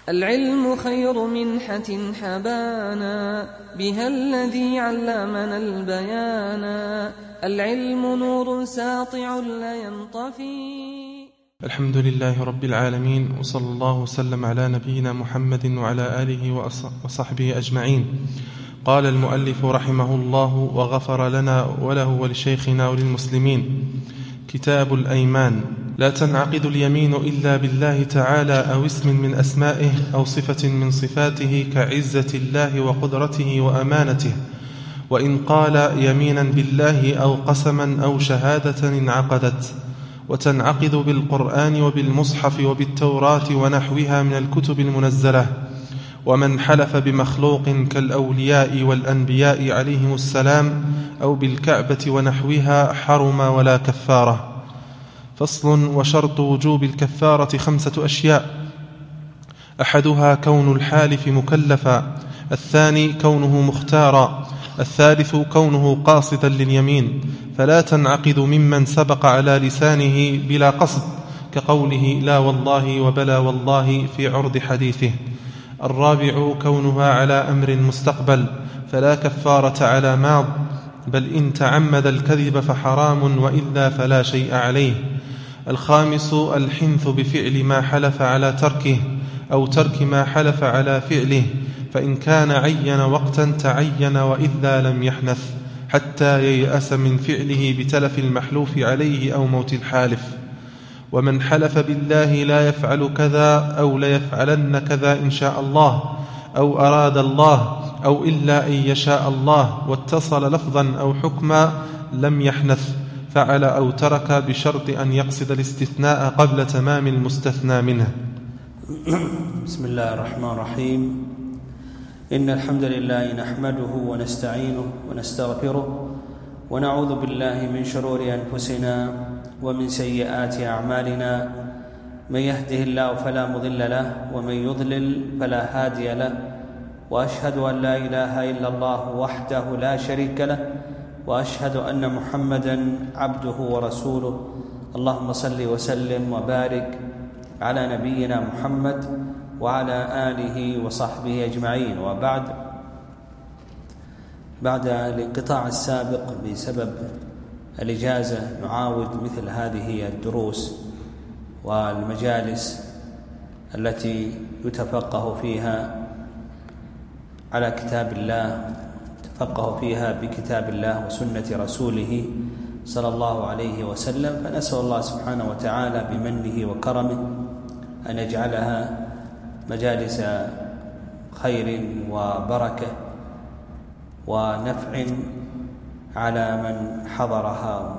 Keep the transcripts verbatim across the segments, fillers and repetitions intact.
العلم خير منحة حبانا بها الذي علمنا البيانا. العلم نور ساطع لا ينطفي. الحمد لله رب العالمين، وصلى الله وسلم على نبينا محمد وعلى آله وصحبه أجمعين. قال المؤلف رحمه الله وغفر لنا وله ولشيخنا وللمسلمين: كتاب الأيمان. لا تنعقد اليمين إلا بالله تعالى أو اسم من أسمائه أو صفة من صفاته كعزة الله وقدرته وأمانته، وإن قال يمينا بالله أو قسما أو شهادة انعقدت. وتنعقد بالقرآن وبالمصحف وبالتوراة ونحوها من الكتب المنزلة. ومن حلف بمخلوق كالأولياء والأنبياء عليهم السلام أو بالكعبة ونحوها حرم ولا كفارة. فصل. وشرط وجوب الكفارة خمسة أشياء: أحدها كون الحالف مكلفا، الثاني كونه مختارا، الثالث كونه قاصدا لليمين فلا تنعقد ممن سبق على لسانه بلا قصد كقوله لا والله وبلا والله في عرض حديثه. الرابع كونها على أمر مستقبل فلا كفارة على ماض، بل إن تعمد الكذب فحرام وإلا فلا شيء عليه. الخامس الحنث بفعل ما حلف على تركه أو ترك ما حلف على فعله، فإن كان عين وقتا تعين وإلا لم يحنث حتى ييأس من فعله بتلف المحلوف عليه أو موت الحالف. ومن حلف بالله لا يفعل كذا أو ليفعلن كذا إن شاء الله أو أراد الله أو إلا أن يشاء الله واتصل لفظا أو حكما لم يحنث، فعل أو ترك بشرط أن يقصد الاستثناء قبل تمام المستثنى منه. بسم الله الرحمن الرحيم. إن الحمد لله نحمده ونستعينه ونستغفره ونعوذ بالله من شرور أنفسنا ومن سيئات أعمالنا. من يهده الله فلا مضل له ومن يضلل فلا هادي له، وأشهد أن لا إله إلا الله وحده لا شريك له، وأشهد أن محمدا عبده ورسوله. اللهم صل وسلم وبارك على نبينا محمد وعلى آله وصحبه أجمعين. وبعد، بعد الانقطاع السابق بسبب الإجازة نعاود مثل هذه الدروس والمجالس التي يتفقه فيها على كتاب الله، تفقه فيها بكتاب الله وسنة رسوله صلى الله عليه وسلم. فنسأل الله سبحانه وتعالى بمنه وكرمه أن يجعلها مجالس خير وبركة ونفع على من حضرها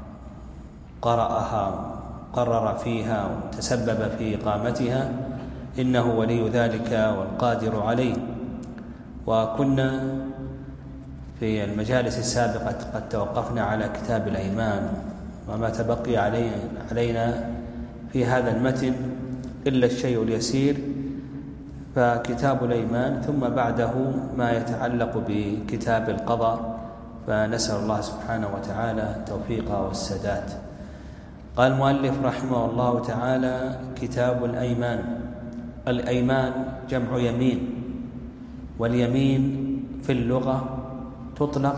قرأها قرر فيها وتسبب في إقامتها، إنه ولي ذلك والقادر عليه. وكنا في المجالس السابقة قد توقفنا على كتاب الأيمان، وما تبقي علينا في هذا المتن إلا الشيء اليسير، فكتاب الأيمان، ثم بعده ما يتعلق بكتاب القضاء، فنسأل الله سبحانه وتعالى التوفيق والسداد. قال المؤلف رحمه الله تعالى: كتاب الأيمان. الأيمان جمع يمين، واليمين في اللغة تطلق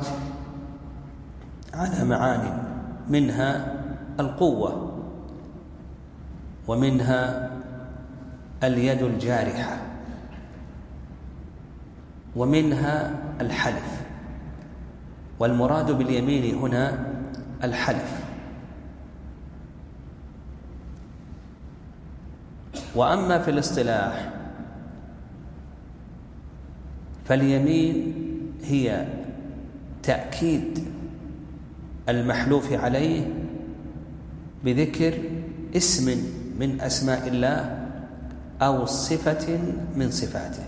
على معاني، منها القوة، ومنها اليد الجارحة، ومنها الحلف. والمراد باليمين هنا الحلف. وأما في الاصطلاح فاليمين هي تأكيد المحلوف عليه بذكر اسم من أسماء الله أو صفة من صفاته.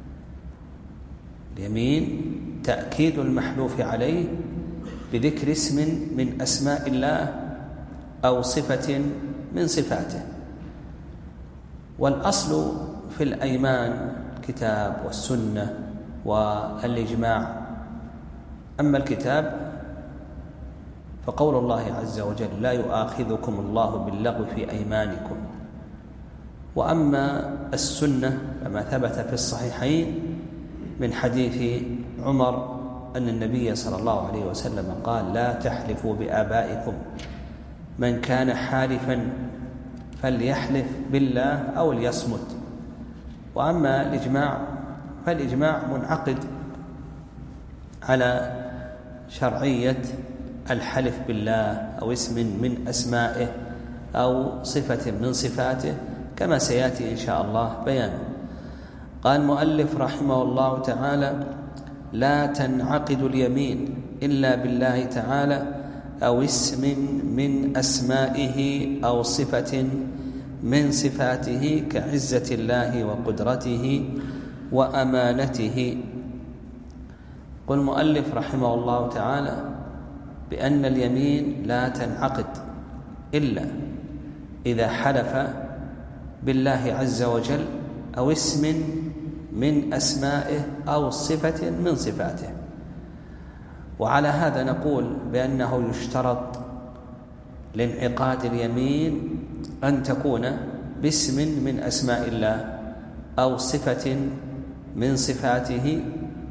اليمين تأكيد المحلوف عليه بذكر اسم من أسماء الله أو صفة من صفاته. والأصل في الأيمان الكتاب والسنة والإجماع. أما الكتاب فقول الله عز وجل: لا يؤاخذكم الله باللغو في أيمانكم، وأما السنة فما ثبت في الصحيحين من حديث عمر أن النبي صلى الله عليه وسلم قال: لا تحلفوا بآبائكم، من كان حالفا فليحلف بالله أو ليصمت. وأما الإجماع فالإجماع منعقد على شرعية الحلف بالله أو اسم من أسمائه أو صفة من صفاته، كما سيأتي إن شاء الله بيانه. قال المؤلف رحمه الله تعالى: لا تنعقد اليمين إلا بالله تعالى أو اسم من أسمائه أو صفة من صفاته كعزة الله وقدرته وأمانته. قل المؤلف رحمه الله تعالى بأن اليمين لا تنعقد إلا إذا حلف بالله عز وجل أو اسم من أسمائه أو صفة من صفاته. وعلى هذا نقول بأنه يشترط لانعقاد اليمين أن تكون باسم من أسماء الله أو صفة من صفاته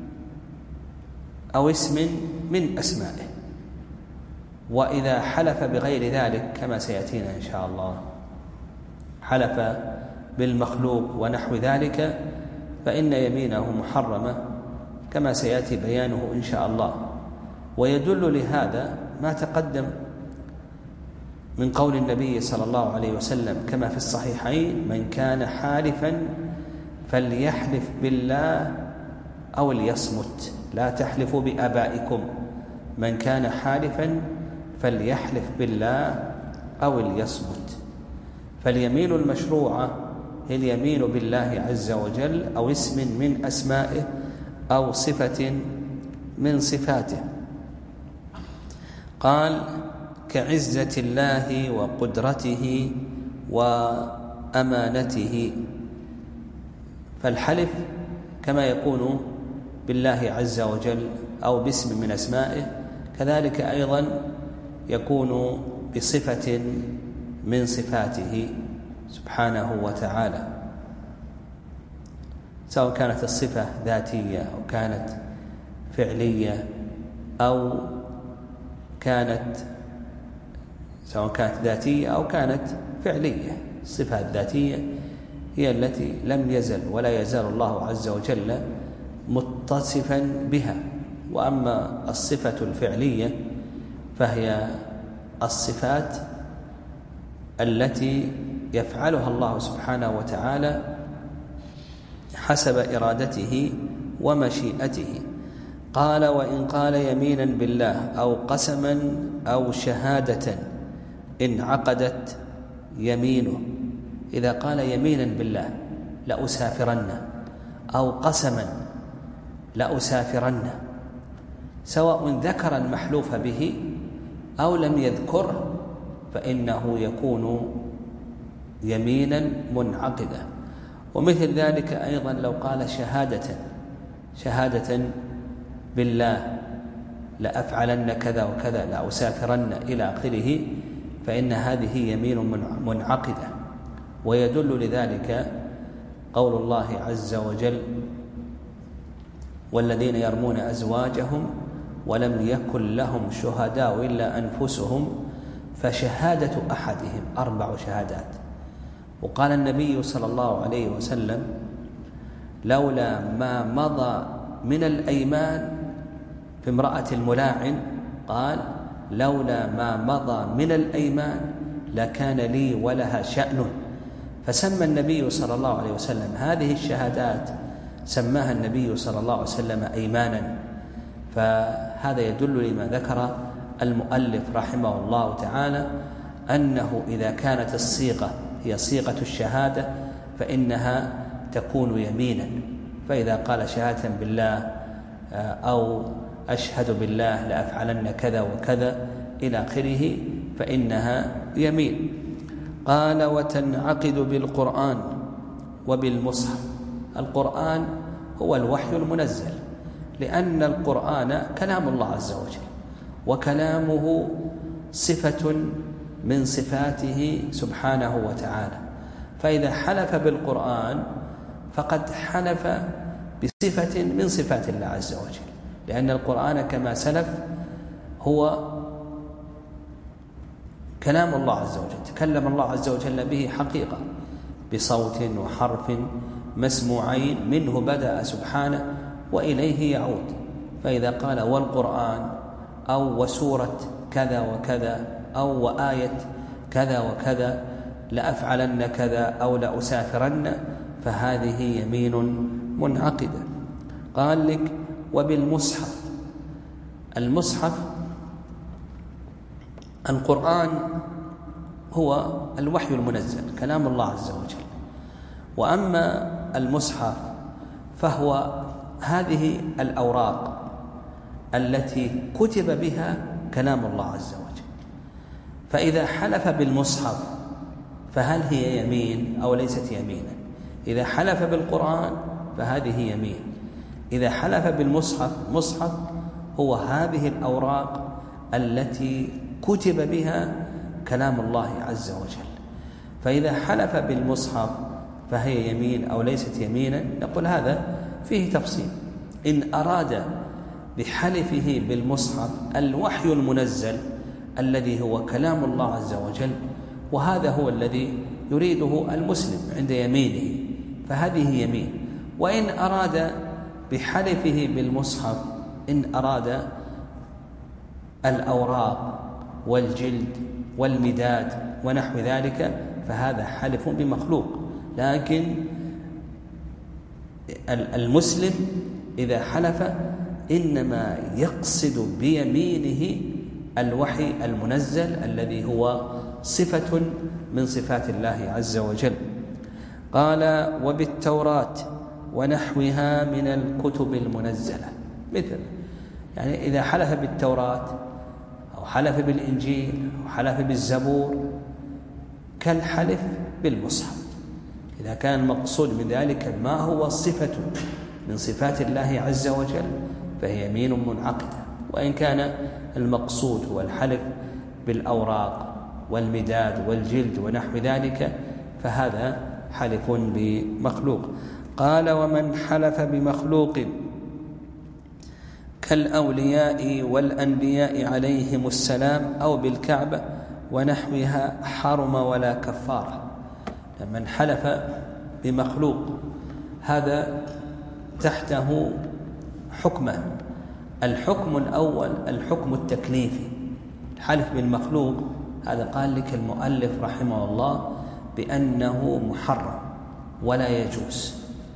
أو اسم من أسمائه. وإذا حلف بغير ذلك كما سيأتينا إن شاء الله، حلف بالمخلوق ونحو ذلك، فإن يمينه محرمة كما سيأتي بيانه إن شاء الله. ويدل لهذا ما تقدم من قول النبي صلى الله عليه وسلم كما في الصحيحين: من كان حالفا فليحلف بالله أو ليصمت، لا تحلفوا بآبائكم، من كان حالفا فليحلف بالله أو ليصمت. فاليمين المشروعة هي اليمين بالله عز وجل أو اسم من أسمائه أو صفة من صفاته. قال: كعزة الله وقدرته وأمانته. فالحلف كما يكون بالله عز وجل أو باسم من أسمائه، كذلك أيضا يكون بصفة من صفاته سبحانه وتعالى، سواء كانت الصفة ذاتية أو كانت فعلية أو كانت سواء كانت ذاتية أو كانت فعلية. الصفة الذاتية هي التي لم يزل ولا يزال الله عز وجل متصفا بها، وأما الصفة الفعلية فهي الصفات التي يفعلها الله سبحانه وتعالى حسب إرادته ومشيئته. قال: وإن قال يمينا بالله أو قسما أو شهادة انعقدت يمينه. إذا قال يمينا بالله لأسافرن أو قسما لأسافرن، سواء ذكر المحلوف به أو لم يذكره، فإنه يكون يمينا منعقدة. ومثل ذلك أيضا لو قال شهادة شهادة بالله لأفعلن كذا وكذا لأسافرن إلى آخره، فإن هذه يمين منعقدة. ويدل لذلك قول الله عز وجل: والذين يرمون أزواجهم ولم يكن لهم شهداء إلا أنفسهم فشهادة أحدهم أربع شهادات. وقال النبي صلى الله عليه وسلم: لولا ما مضى من الأيمان في امرأة الملاعن، قال: لولا ما مضى من الأيمان لكان لي ولها شأن. فسمى النبي صلى الله عليه وسلم هذه الشهادات، سماها النبي صلى الله عليه وسلم أيمانا. فهذا يدل لما ذكر المؤلف رحمه الله تعالى، أنه إذا كانت الصيغة هي صيغة الشهادة فإنها تكون يمينا. فإذا قال شهادة بالله أو أشهد بالله لأفعلن كذا وكذا إلى آخره فإنها يمين. قال: وتنعقد بالقرآن وبالمصحف. القرآن هو الوحي المنزل، لأن القرآن كلام الله عز وجل، وكلامه صفة من صفاته سبحانه وتعالى، فإذا حلف بالقرآن فقد حلف بصفة من صفات الله عز وجل، لأن القرآن كما سلف هو كلام الله عز وجل، تكلم الله عز وجل به حقيقة بصوت وحرف مسموعين، منه بدأ سبحانه وإليه يعود. فإذا قال والقرآن أو وسورة كذا وكذا أو وآية كذا وكذا، لأفعلن كذا أو لأسافرن، فهذه يمين منعقدة. قال لك وبالمصحف. المصحف القرآن هو الوحي المنزل كلام الله عز وجل، وأما المصحف فهو هذه الأوراق التي كتب بها كلام الله عز وجل. فإذا حلف بالمصحف فهل هي يمين أو ليست يمينا؟ إذا حلف بالقرآن فهذه يمين. إذا حلف بالمصحف، مصحف هو هذه الأوراق التي كتب بها كلام الله عز وجل. فإذا حلف بالمصحف فهي يمين أو ليست يمينا؟ نقول هذا فيه تفصيل. إن أراد بحلفه بالمصحف الوحي المنزل الذي هو كلام الله عز وجل، وهذا هو الذي يريده المسلم عند يمينه، فهذه يمين. وإن أراد بحلفه بالمصحف، إن أراد الأوراق والجلد والمداد ونحو ذلك، فهذا حلف بمخلوق. لكن المسلم إذا حلف إنما يقصد بيمينه الوحي المنزل الذي هو صفة من صفات الله عز وجل. قال وبالتوراة ونحوها من الكتب المنزلة، مثل يعني إذا حلف بالتوراة أو حلف بالإنجيل أو حلف بالزبور كالحلف بالمصحف، إذا كان المقصود من ذلك ما هو صفة من صفات الله عز وجل فهي يمين منعقدة. وإن كان المقصود هو الحلف بالأوراق والمداد والجلد ونحو ذلك فهذا حلف بمخلوق. قال ومن حلف بمخلوق كالأولياء والأنبياء عليهم السلام أو بالكعبة ونحوها حرم ولا كفارة. من حلف بمخلوق هذا تحته حكمان. الحكم الأول الحكم التكليفي، الحلف بالمخلوق هذا قال لك المؤلف رحمه الله بأنه محرم ولا يجوز،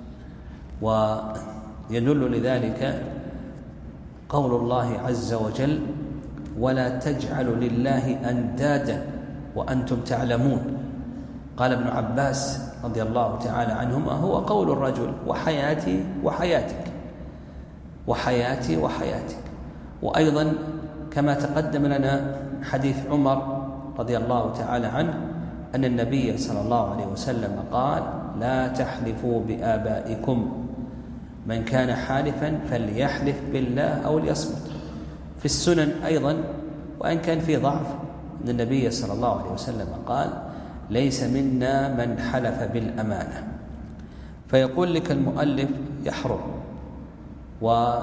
ويدل لذلك قول الله عز وجل ولا تجعلوا لله أندادا وأنتم تعلمون. قال ابن عباس رضي الله تعالى عنهما هو قول الرجل وحياتي وحياتك وحياتي وحياتك. وأيضا كما تقدم لنا حديث عمر رضي الله تعالى عنه أن النبي صلى الله عليه وسلم قال لا تحلفوا بآبائكم، من كان حالفا فليحلف بالله أو ليصمت. في السنن أيضا وإن كان في ضعف أن النبي صلى الله عليه وسلم قال ليس منا من حلف بالأمانة. فيقول لك المؤلف يحرم، و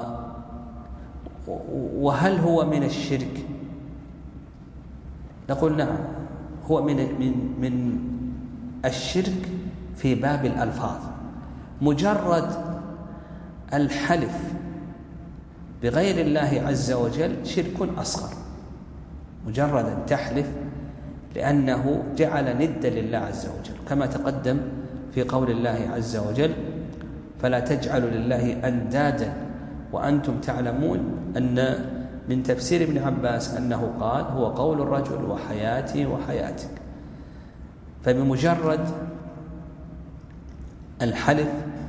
وهل هو من الشرك؟ نقول نعم، هو من من من الشرك في باب الألفاظ. مجرد الحلف بغير الله عز وجل شرك أصغر، مجرد أن تحلف لأنه جعل ندا لله عز وجل، كما تقدم في قول الله عز وجل فلا تجعلوا لله أندادا وأنتم تعلمون، أن من تفسير ابن عباس أنه قال هو قول الرجل وحياتي وحياتك. فبمجرد الحلف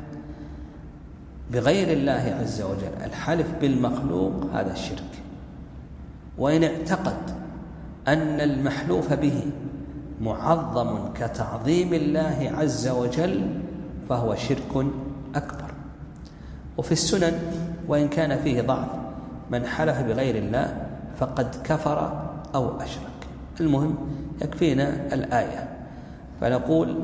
بغير الله عز وجل الحلف بالمخلوق هذا الشرك. وإن اعتقد أن المحلوف به معظم كتعظيم الله عز وجل فهو شرك أكبر. وفي السنن وإن كان فيه ضعف من حلف بغير الله فقد كفر أو أشرك. المهم يكفينا الآية، فنقول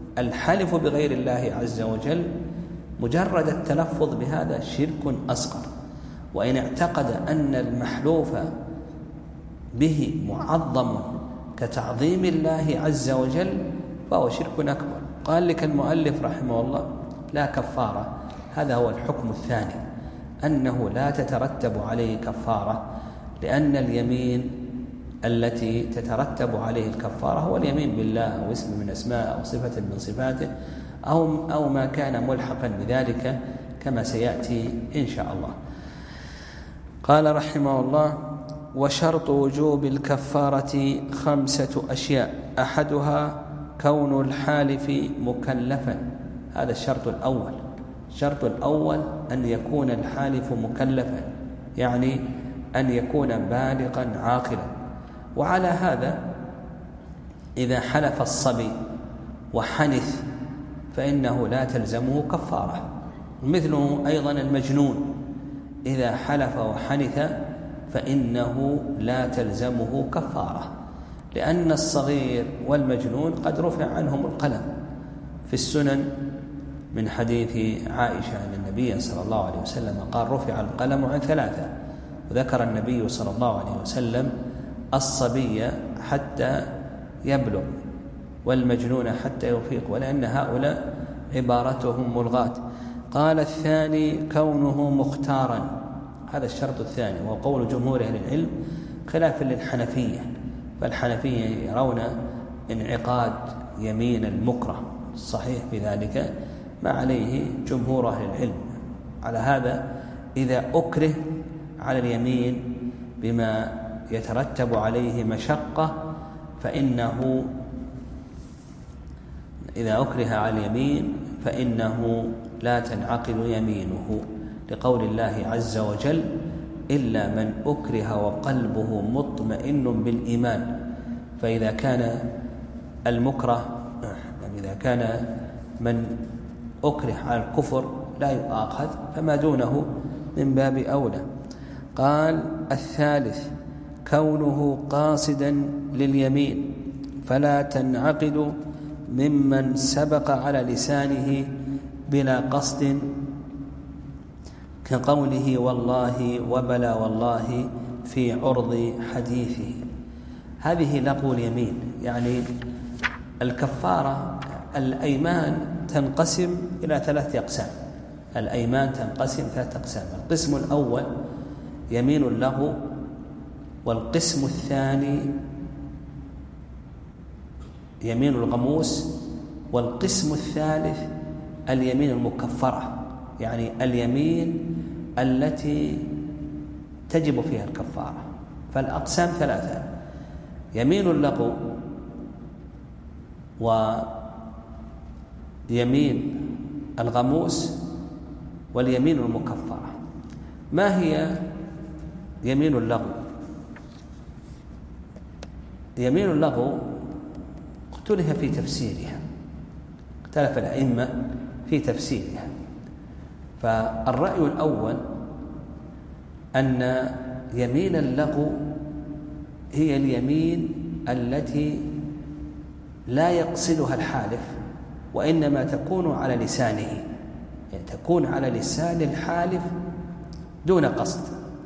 الحلف بغير الله عز وجل مجرد التلفظ بهذا شرك أصغر، وإن اعتقد أن المحلوف به معظم كتعظيم الله عز وجل فهو شرك أكبر. قال لك المؤلف رحمه الله لا كفارة. هذا هو الحكم الثاني، أنه لا تترتب عليه كفارة، لأن اليمين التي تترتب عليه الكفارة هو اليمين بالله أو اسم من أسماء أو صفة من صفاته أو, أو ما كان ملحقا بذلك كما سيأتي إن شاء الله. قال رحمه الله: وشرط وجوب الكفارة خمسة أشياء، أحدها كون الحالف مكلفا. هذا الشرط الأول. الشرط الأول أن يكون الحالف مكلفا، يعني أن يكون بالغا عاقلا. وعلى هذا إذا حلف الصبي وحنث فإنه لا تلزمه كفارة. مثله أيضا المجنون إذا حلف وحنث فإنه لا تلزمه كفارة، لأن الصغير والمجنون قد رفع عنهم القلم. في السنن من حديث عائشة أن النبي صلى الله عليه وسلم قال: رفع القلم عن ثلاثة. وذكر النبي صلى الله عليه وسلم الصبي حتى يبلغ والمجنون حتى يفيق، ولأن هؤلاء عبارتهم ملغاة. قال: الثاني كونه مختارا. هذا الشرط الثاني، وقول جمهور أهل العلم خلافا للحنفية، فالحنفية يرون انعقاد يمين المكره الصحيح بذلك ما عليه جمهور أهل العلم. على هذا إذا أكره على اليمين بما يترتب عليه مشقة فإنه إذا أكره على اليمين فإنه لا تنعقد يمينه، لقول الله عز وجل: إلا من أكره وقلبه مطمئن بالإيمان. فإذا كان المكره إذا كان من أكره على الكفر لا يؤاخذ، فما دونه من باب أولى. قال: الثالث كونه قاصدا لليمين فلا تنعقد ممن سبق على لسانه بلا قصد، كقوله والله وبلا والله في عرض حديثه. هذه لغو اليمين، يعني الكفارة الأيمان تنقسم إلى ثلاثة أقسام. الأيمان تنقسم ثلاثة أقسام: القسم الأول يمين اللغو، والقسم الثاني يمين الغموس، والقسم الثالث اليمين المكفرة، يعني اليمين التي تجب فيها الكفارة. فالأقسام ثلاثة: يمين اللغو، ويمين الغموس، واليمين المكفرة. ما هي يمين اللغو؟ يمين اللغو اختلف في تفسيرها، اختلف الأئمة في تفسيرها. فالرأي الأول أن يمين اللغو هي اليمين التي لا يقصدها الحالف، وإنما تكون على لسانه، يعني تكون على لسان الحالف دون قصد.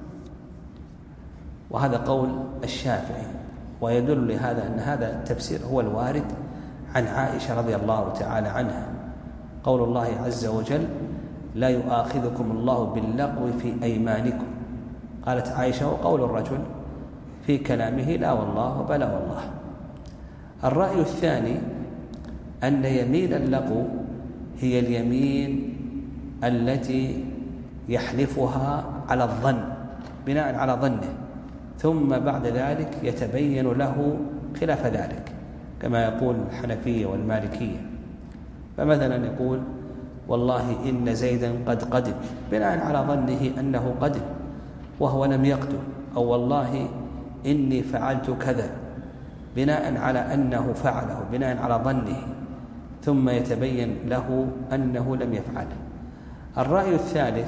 وهذا قول الشافعي، ويدل لهذا أن هذا التفسير هو الوارد عن عائشة رضي الله تعالى عنها. قول الله عز وجل: لا يؤاخذكم الله باللغو في أيمانكم. قالت عائشة: وقول الرجل في كلامه لا والله وبلا والله. الرأي الثاني أن يمين اللغو هي اليمين التي يحلفها على الظن، بناء على ظنه، ثم بعد ذلك يتبين له خلاف ذلك، كما يقول الحنفية والمالكية. فمثلا يقول: والله إن زيدا قد قدم، بناء على ظنه أنه قدم وهو لم يقدم، أو والله إني فعلت كذا، بناء على أنه فعله، بناء على ظنه، ثم يتبين له أنه لم يفعله. الرأي الثالث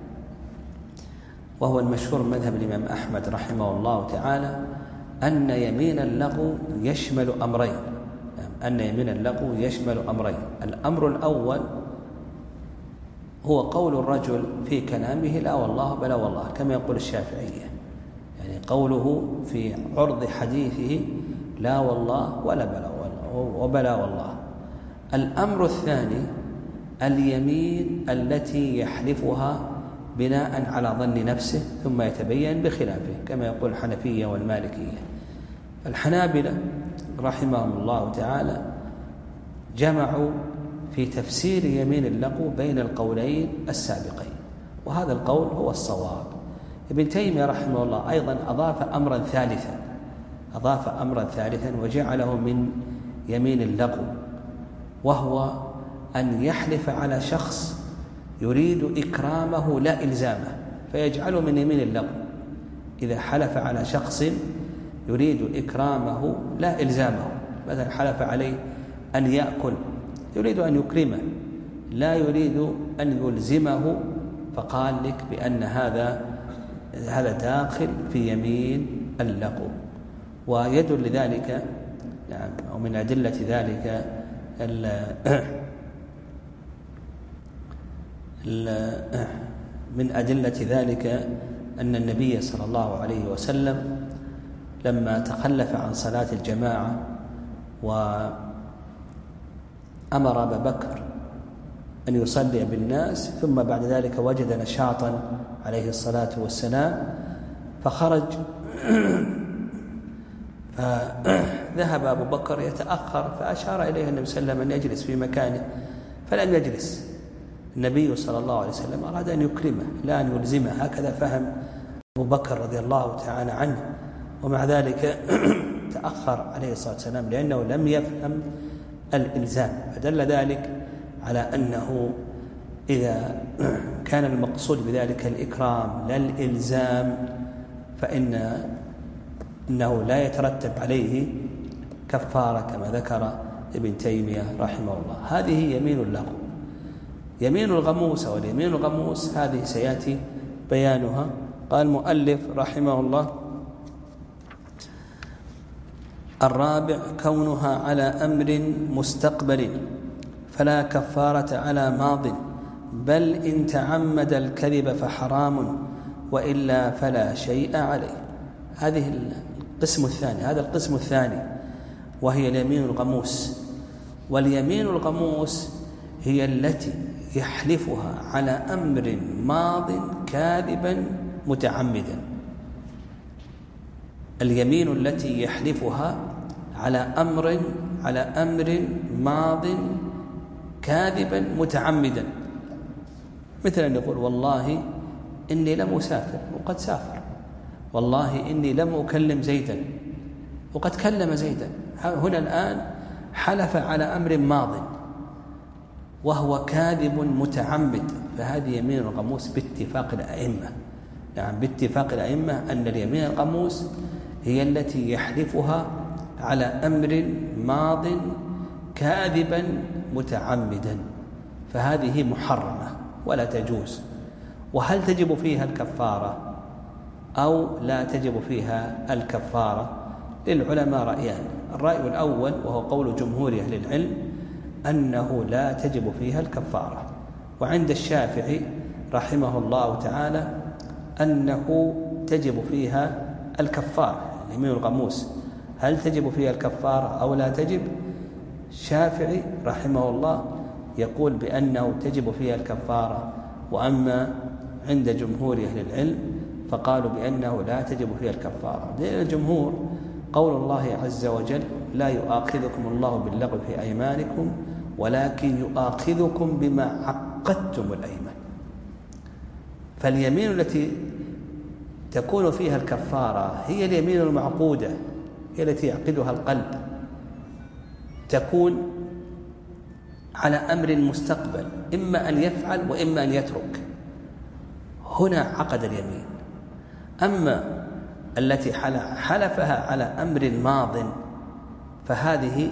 وهو المشهور مذهب الإمام أحمد رحمه الله تعالى أن يمين اللغو يشمل أمرين: أن يمين اللغو يشمل أمرين. الأمر الأول هو قول الرجل في كلامه لا والله بلا والله، كما يقول الشافعية، يعني قوله في عرض حديثه لا والله ولا بلا والله وبلا والله. الأمر الثاني اليمين التي يحلفها بناء على ظن نفسه ثم يتبين بخلافه، كما يقول الحنفية والمالكية. الحنابلة رحمهم الله تعالى جمعوا في تفسير يمين اللغو بين القولين السابقين، وهذا القول هو الصواب. ابن تيمية رحمه الله أيضا أضاف أمرا ثالثا أضاف أمرا ثالثا وجعله من يمين اللغو، وهو أن يحلف على شخص يريد إكرامه لا إلزامه، فيجعله من يمين اللغو. إذا حلف على شخص يريد إكرامه لا إلزامه، مثلا حلف عليه أن يأكل، يريد أن يكرمه لا يريد أن يلزمه، فقال لك بأن هذا هذا داخل في يمين اللغو. ويدل لذلك نعم أو من أدلة ذلك ال من أدلة ذلك أن النبي صلى الله عليه وسلم لما تخلف عن صلاة الجماعة وأمر أبا بكر أن يصلي بالناس، ثم بعد ذلك وجد نشاطا عليه الصلاة والسلام فخرج، فذهب أبو بكر يتأخر، فأشار إليه النبي صلى الله عليه وسلم أن يجلس في مكانه فلم يجلس. النبي صلى الله عليه وسلم أراد أن يكرمه لا أن يلزمه، هكذا فهم أبو بكر رضي الله تعالى عنه، ومع ذلك تأخر عليه الصلاة والسلام لأنه لم يفهم الإلزام. فدل ذلك على أنه إذا كان المقصود بذلك الإكرام لا الإلزام فإن إنه لا يترتب عليه كفارة كما ذكر ابن تيمية رحمه الله. هذه يمين اللغو. يمين الغموس أو اليمين الغموس هذه سيأتي بيانها. قال المؤلف رحمه الله: الرابع كونها على أمر مستقبل فلا كفارة على ماض، بل إن تعمد الكذب فحرام وإلا فلا شيء عليه. هذه القسم الثاني هذا القسم الثاني وهي اليمين الغموس. واليمين الغموس هي التي يحلفها على أمر ماض كاذبا متعمدا. اليمين التي يحلفها على أمر على أمر ماض كاذبا متعمدا، مثل أن يقول والله إني لم أسافر وقد سافر، والله إني لم أكلم زيدا وقد كلم زيدا. هنا الآن حلف على أمر ماض وهو كاذب متعمد، فهذه يمين الغموس باتفاق الأئمة. يعني باتفاق الأئمة أن اليمين الغموس هي التي يحلفها على أمر ماض كاذبا متعمدا، فهذه محرمة ولا تجوز. وهل تجب فيها الكفارة أو لا تجب فيها الكفارة؟ للعلماء رأيان. الرأي الأول وهو قول جمهور أهل العلم أنه لا تجب فيها الكفارة، وعند الشافعي رحمه الله تعالى أنه تجب فيها الكفارة. يمين الغموس هل تجب فيها الكفارة أو لا تجب؟ الشافعي رحمه الله يقول بأنه تجب فيها الكفارة، وأما عند جمهور أهل العلم فقالوا بأنه لا تجب فيها الكفارة. لأن الجمهور قول الله عز وجل: لا يؤاخذكم الله باللغو في أيمانكم ولكن يؤاخذكم بما عقدتم الأيمان. فاليمين التي تكون فيها الكفارة هي اليمين المعقودة، هي التي يعقدها القلب، تكون على أمر مستقبل، إما أن يفعل وإما أن يترك. هنا عقد اليمين. أما التي حلفها على أمر ماض فهذه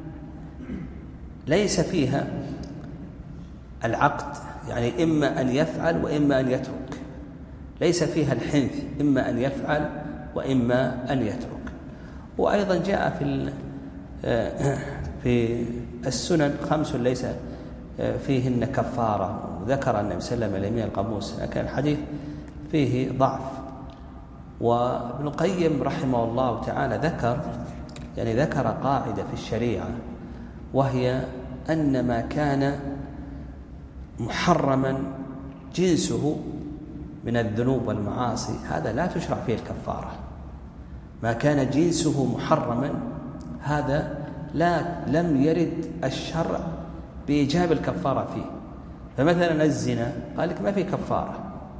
ليس فيها العقد، يعني إما أن يفعل وإما أن يترك، ليس فيها الحنث، إما أن يفعل وإما أن يترك. وأيضا جاء في في السنن خمس ليس فيهن كفارة، وذكر النبي صلى الله عليه وسلم اليمين الغموس، لكن الحديث فيه ضعف. وابن القيم رحمه الله تعالى ذكر يعني ذكر قاعدة في الشريعة، وهي أن ما كان محرما جنسه من الذنوب والمعاصي هذا لا تشرع فيه الكفارة. ما كان جنسه محرما هذا لا لم يرد الشرع بإيجاب الكفارة فيه. فمثلا الزنا قال لك ما في كفارة،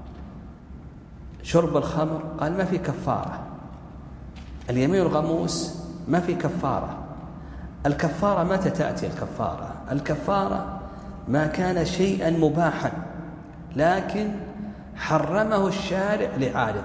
شرب الخمر قال ما في كفارة، اليمين الغموس ما في كفارة. الكفارة متى تأتي الكفارة؟ الكفارة ما كان شيئا مباحا لكن حرمه الشارع لعارض.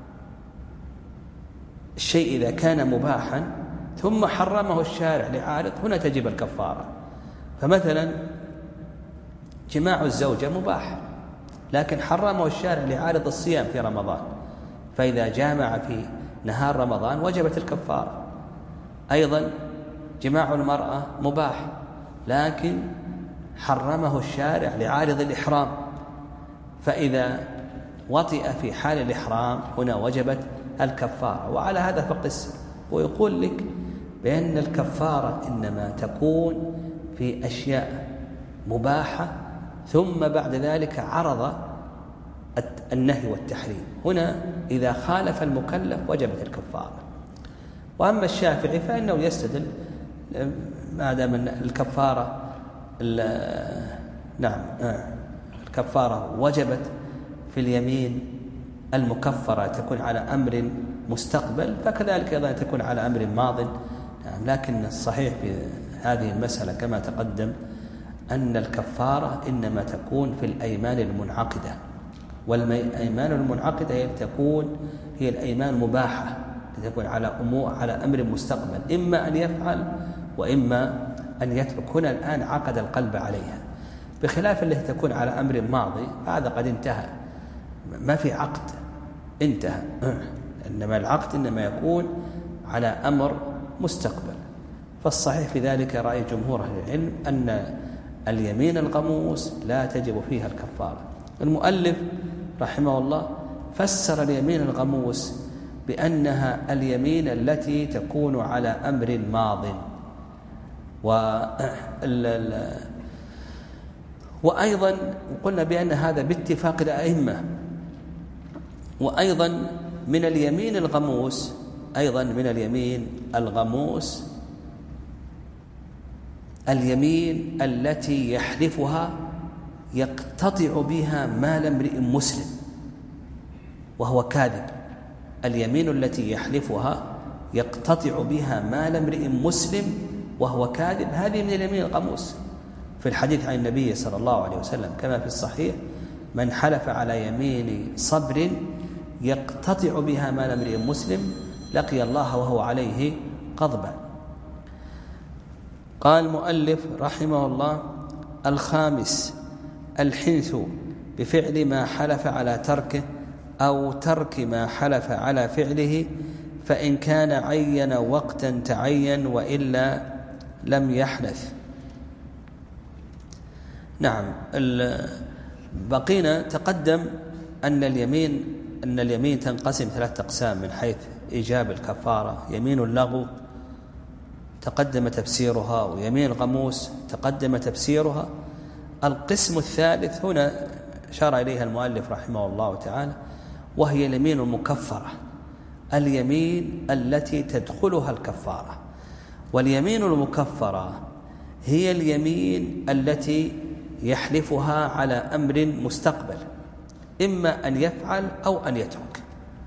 الشيء إذا كان مباحا ثم حرمه الشارع لعارض هنا تجب الكفارة. فمثلا جماع الزوجة مباح لكن حرمه الشارع لعارض الصيام في رمضان، فإذا جامع في نهار رمضان وجبت الكفارة. أيضا جماع المرأة مباح لكن حرمه الشارع لعارض الإحرام، فإذا وطئ في حال الإحرام هنا وجبت الكفارة. وعلى هذا فقس، ويقول لك بأن الكفارة إنما تكون في أشياء مباحة ثم بعد ذلك عرض النهي والتحريم، هنا إذا خالف المكلف وجبت الكفارة. وأما الشافعي فإنه يستدل ما دام الكفارة نعم الكفارة وجبت في اليمين المكفرة تكون على أمر مستقبل، فكذلك أيضا تكون على أمر ماض. نعم، لكن الصحيح في هذه المسألة كما تقدم أن الكفارة إنما تكون في الأيمان المنعقدة، والأيمان المنعقدة هي تكون هي الأيمان المباحة تكون على أمور على أمر مستقبل، إما أن يفعل وإما أن يترك. هنا الآن عقد القلب عليها، بخلاف التي تكون على أمر ماضي هذا قد انتهى، ما في عقد انتهى، إنما العقد إنما يكون على أمر مستقبل. فالصحيح في ذلك رأي جمهور أهل العلم أن اليمين الغموس لا تجب فيها الكفارة. المؤلف رحمه الله فسر اليمين الغموس بأنها اليمين التي تكون على أمر ماض، وأيضا قلنا بأن هذا باتفاق الأئمة. وأيضا من اليمين الغموس أيضا من اليمين الغموس اليمين التي يحلفها يقتطع بها مال امرئ مسلم وهو كاذب. اليمين التي يحلفها يقتطع بها مال امرئ مسلم وهو كاذب هذه من اليمين الغموس. في الحديث عن النبي صلى الله عليه وسلم كما في الصحيح: من حلف على يمين صبر يقتطع بها مال امرئ مسلم لقي الله وهو عليه غضبان. قال المؤلف رحمه الله: الخامس الحنث بفعل ما حلف على تركه أو ترك ما حلف على فعله، فإن كان عين وقتا تعين وإلا لم يحنث. نعم، بقينا تقدم أن اليمين أن اليمين تنقسم ثلاثة أقسام من حيث إيجاب الكفارة: يمين اللغو تقدم تفسيرها، ويمين غموس تقدم تفسيرها. القسم الثالث هنا شار إليها المؤلف رحمه الله تعالى، وهي اليمين المكفرة، اليمين التي تدخلها الكفارة. واليمين المكفرة هي اليمين التي يحلفها على أمر مستقبل، إما أن يفعل أو أن يترك.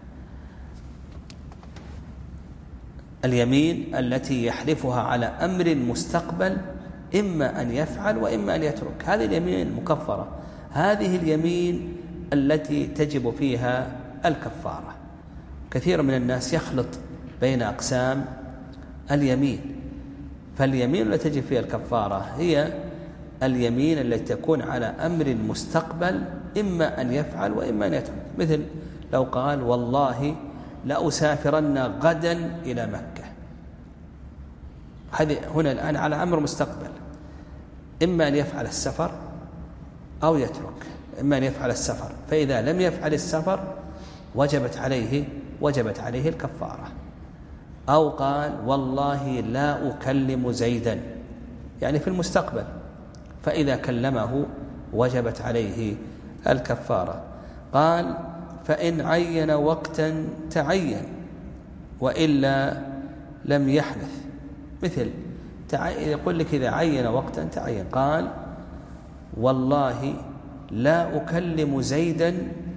اليمين التي يحلفها على أمر مستقبل إما أن يفعل وإما أن يترك، هذه اليمين المكفرة. هذه اليمين التي تجب فيها الكفارة. كثير من الناس يخلط بين أقسام اليمين، فاليمين التي تجب فيها الكفارة هي اليمين التي تكون على أمر مستقبل، إما أن يفعل وإما أن يترك. مثل لو قال: والله لأسافرن غدا إلى مكة، هذه هنا الآن على أمر مستقبل، إما أن يفعل السفر أو يترك، إما أن يفعل السفر، فإذا لم يفعل السفر وجبت عليه وجبت عليه الكفارة. أو قال والله لا أكلم زيدا، يعني في المستقبل، فإذا كلمه وجبت عليه الكفارة. قال فإن عين وقتا تعين وإلا لم يحنث، مثل يقول لك إذا عين وقتا تعين، قال والله لا أكلم زيدا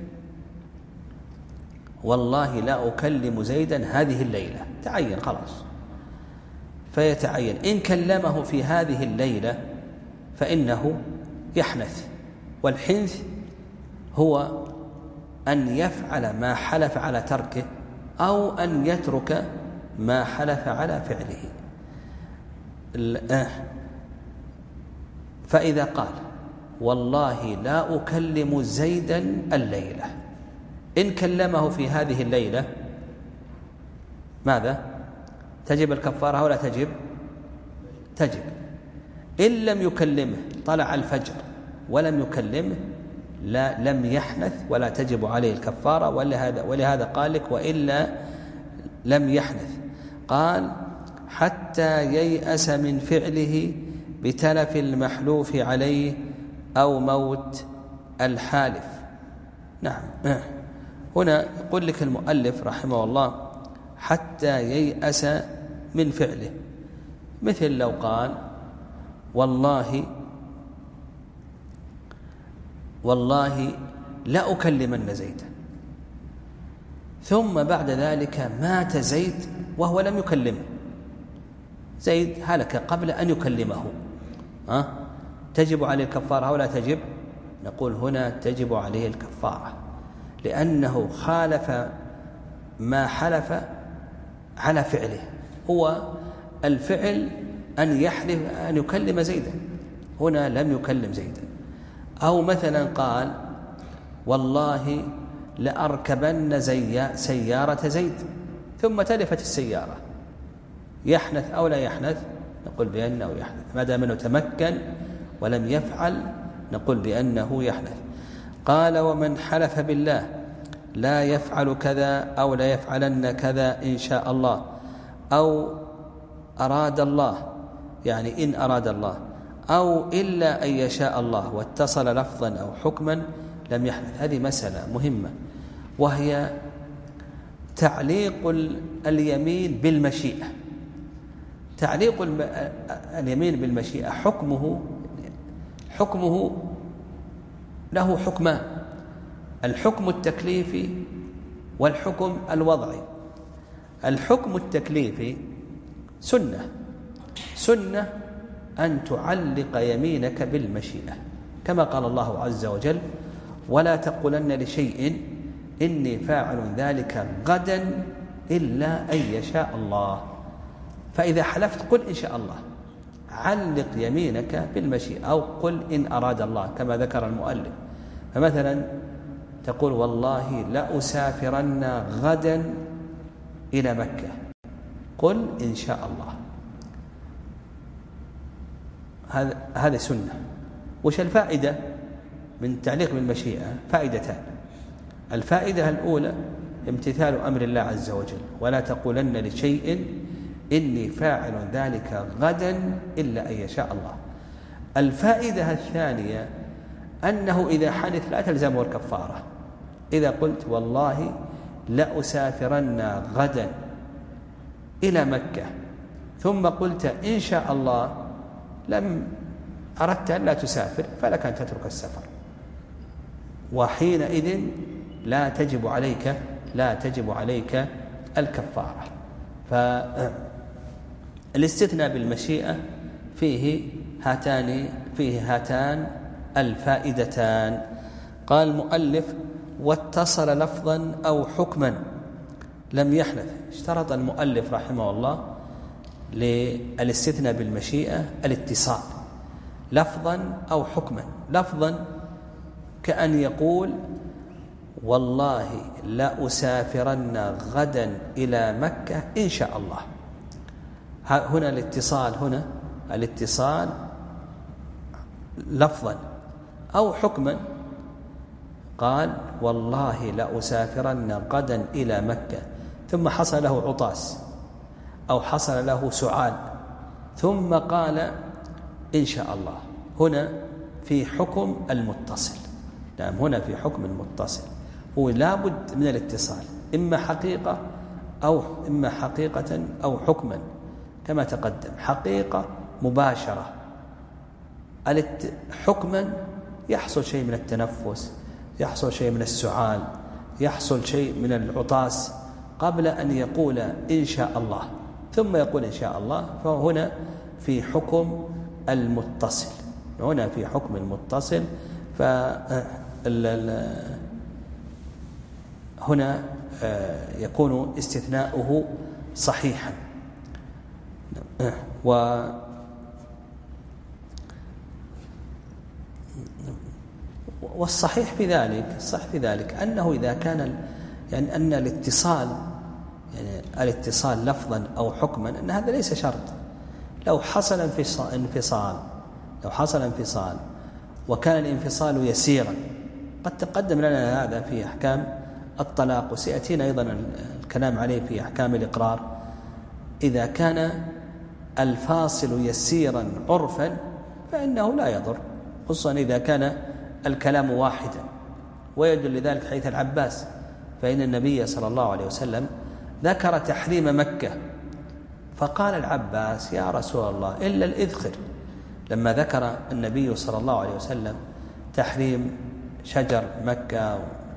والله لا أكلم زيدا هذه الليلة، تعين خلاص، فيتعين. إن كلمه في هذه الليلة فإنه يحنث، والحنث هو أن يفعل ما حلف على تركه أو أن يترك ما حلف على فعله. فإذا قال والله لا أكلم زيدا الليلة، إن كلمه في هذه الليلة ماذا؟ تجب الكفارة ولا تجب؟ تجب. إن لم يكلمه، طلع الفجر ولم يكلمه، لا لم يحنث ولا تجب عليه الكفارة، ولهذا ولهذا قال لك وإلا لم يحنث. قال حتى ييأس من فعله بتلف المحلوف عليه أو موت الحالف. نعم، هنا يقول لك المؤلف رحمه الله حتى ييأس من فعله، مثل لو قال والله والله لا أكلمن زيدا، ثم بعد ذلك مات زيد وهو لم يكلمه، زيد هلك قبل أن يكلمه، أه؟ تجب عليه الكفارة ولا تجب؟ نقول هنا تجب عليه الكفارة، لأنه خالف ما حلف على فعله. هو الفعل أن يحلف أن يكلم زيدا، هنا لم يكلم زيدا. أو مثلا قال والله لأركبن زي سيارة زيد، ثم تلفت السيارة، يحنث أو لا يحنث؟ نقول بأنه يحنث، ما دام أنه تمكن ولم يفعل نقول بأنه يحنث. قال ومن حلف بالله لا يفعل كذا أو لا يفعلن كذا إن شاء الله أو أراد الله، يعني إن أراد الله، أو إلا أن يشاء الله واتصل لفظا أو حكما لم يحنث. هذه مسألة مهمة، وهي تعليق اليمين بالمشيئة. تعليق اليمين بالمشيئة حكمه حكمه له حكمان: الحكم التكليفي والحكم الوضعي. الحكم التكليفي سنة سنة أن تعلق يمينك بالمشيئة، كما قال الله عز وجل ولا تقولن لشيء إني فاعل ذلك غدا إلا أن يشاء الله. فإذا حلفت قل إن شاء الله، علق يمينك بالمشيئة، أو قل إن أراد الله كما ذكر المؤلف. فمثلا تقول والله لأسافرن غدا إلى مكة، قل إن شاء الله. هذا هذا سنة. وش الفائدة من تعليق بالمشيئة؟ فائدتان. الفائدة الأولى امتثال أمر الله عز وجل، ولا تقولن لشيء إني فاعل ذلك غدا إلا أن يشاء الله. الفائدة الثانية أنه إذا حدث لا تلزمه الكفارة. إذا قلت والله لأسافرن غدا إلى مكة ثم قلت إن شاء الله، لم أردت أن لا تسافر فلك أن تترك السفر، وحينئذ لا تجب عليك لا تجب عليك الكفارة. فالاستثناء بالمشيئة فيه هاتان فيه هاتان الفائدتان. قال المؤلف واتصل لفظا أو حكما لم يحنث. اشترط المؤلف رحمه الله للاستثناء بالمشيئة الاتصال لفظا أو حكما. لفظا كأن يقول والله لا أسافرن غدا إلى مكة إن شاء الله، هنا الاتصال هنا الاتصال لفظا أو حكما. قال والله لأسافرن غدا إلى مكة، ثم حصل له عطاس أو حصل له سعال، ثم قال إن شاء الله. هنا في حكم المتصل. نعم هنا في حكم المتصل، ولا بد من الاتصال، إما حقيقة أو إما حقيقة أو حكما كما تقدم. حقيقة مباشرة، حكما يحصل شيء من التنفس، يحصل شيء من السعال، يحصل شيء من العطاس قبل أن يقول إن شاء الله ثم يقول إن شاء الله. فهنا في حكم المتصل، هنا في حكم المتصل. فهنا يكون استثناؤه صحيحا. و والصحيح في ذلك الصحيح في ذلك أنه إذا كان يعني أن الاتصال يعني الاتصال لفظا أو حكما أن هذا ليس شرط. لو حصل انفصال لو حصل انفصال وكان الانفصال يسيرا، قد تقدم لنا هذا في أحكام الطلاق، وسيأتينا أيضا الكلام عليه في أحكام الإقرار. إذا كان الفاصل يسيرا عرفا فإنه لا يضر، خصوصا إذا كان الكلام واحدا. ويدل لذلك حديث العباس، فإن النبي صلى الله عليه وسلم ذكر تحريم مكة، فقال العباس يا رسول الله إلا الإذخر. لما ذكر النبي صلى الله عليه وسلم تحريم شجر مكة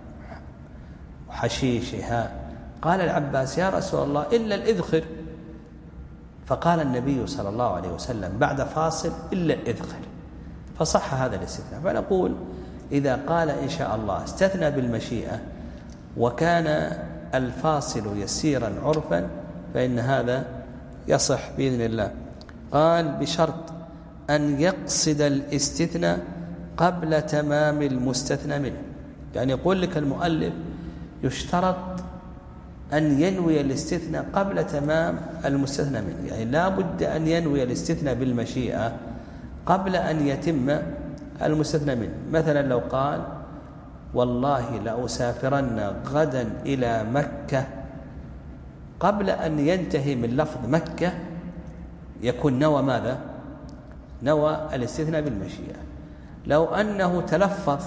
وحشيشها، قال العباس يا رسول الله إلا الإذخر، فقال النبي صلى الله عليه وسلم بعد فاصل إلا الإذخر، فصح هذا الاستثناء. فنقول إذا قال إن شاء الله استثنى بالمشيئة وكان الفاصل يسيرا عرفا فإن هذا يصح بإذن الله. قال بشرط أن يقصد الاستثناء قبل تمام المستثنى منه. يعني يقول لك المؤلف يشترط أن ينوي الاستثناء قبل تمام المستثنى منه، يعني لا بد أن ينوي الاستثناء بالمشيئة قبل أن يتم المستثنى منه. مثلا لو قال والله لأسافرن غدا إلى مكة، قبل أن ينتهي من لفظ مكة يكون نوى ماذا؟ نوى الاستثناء بالمشيئة. لو أنه تلفظ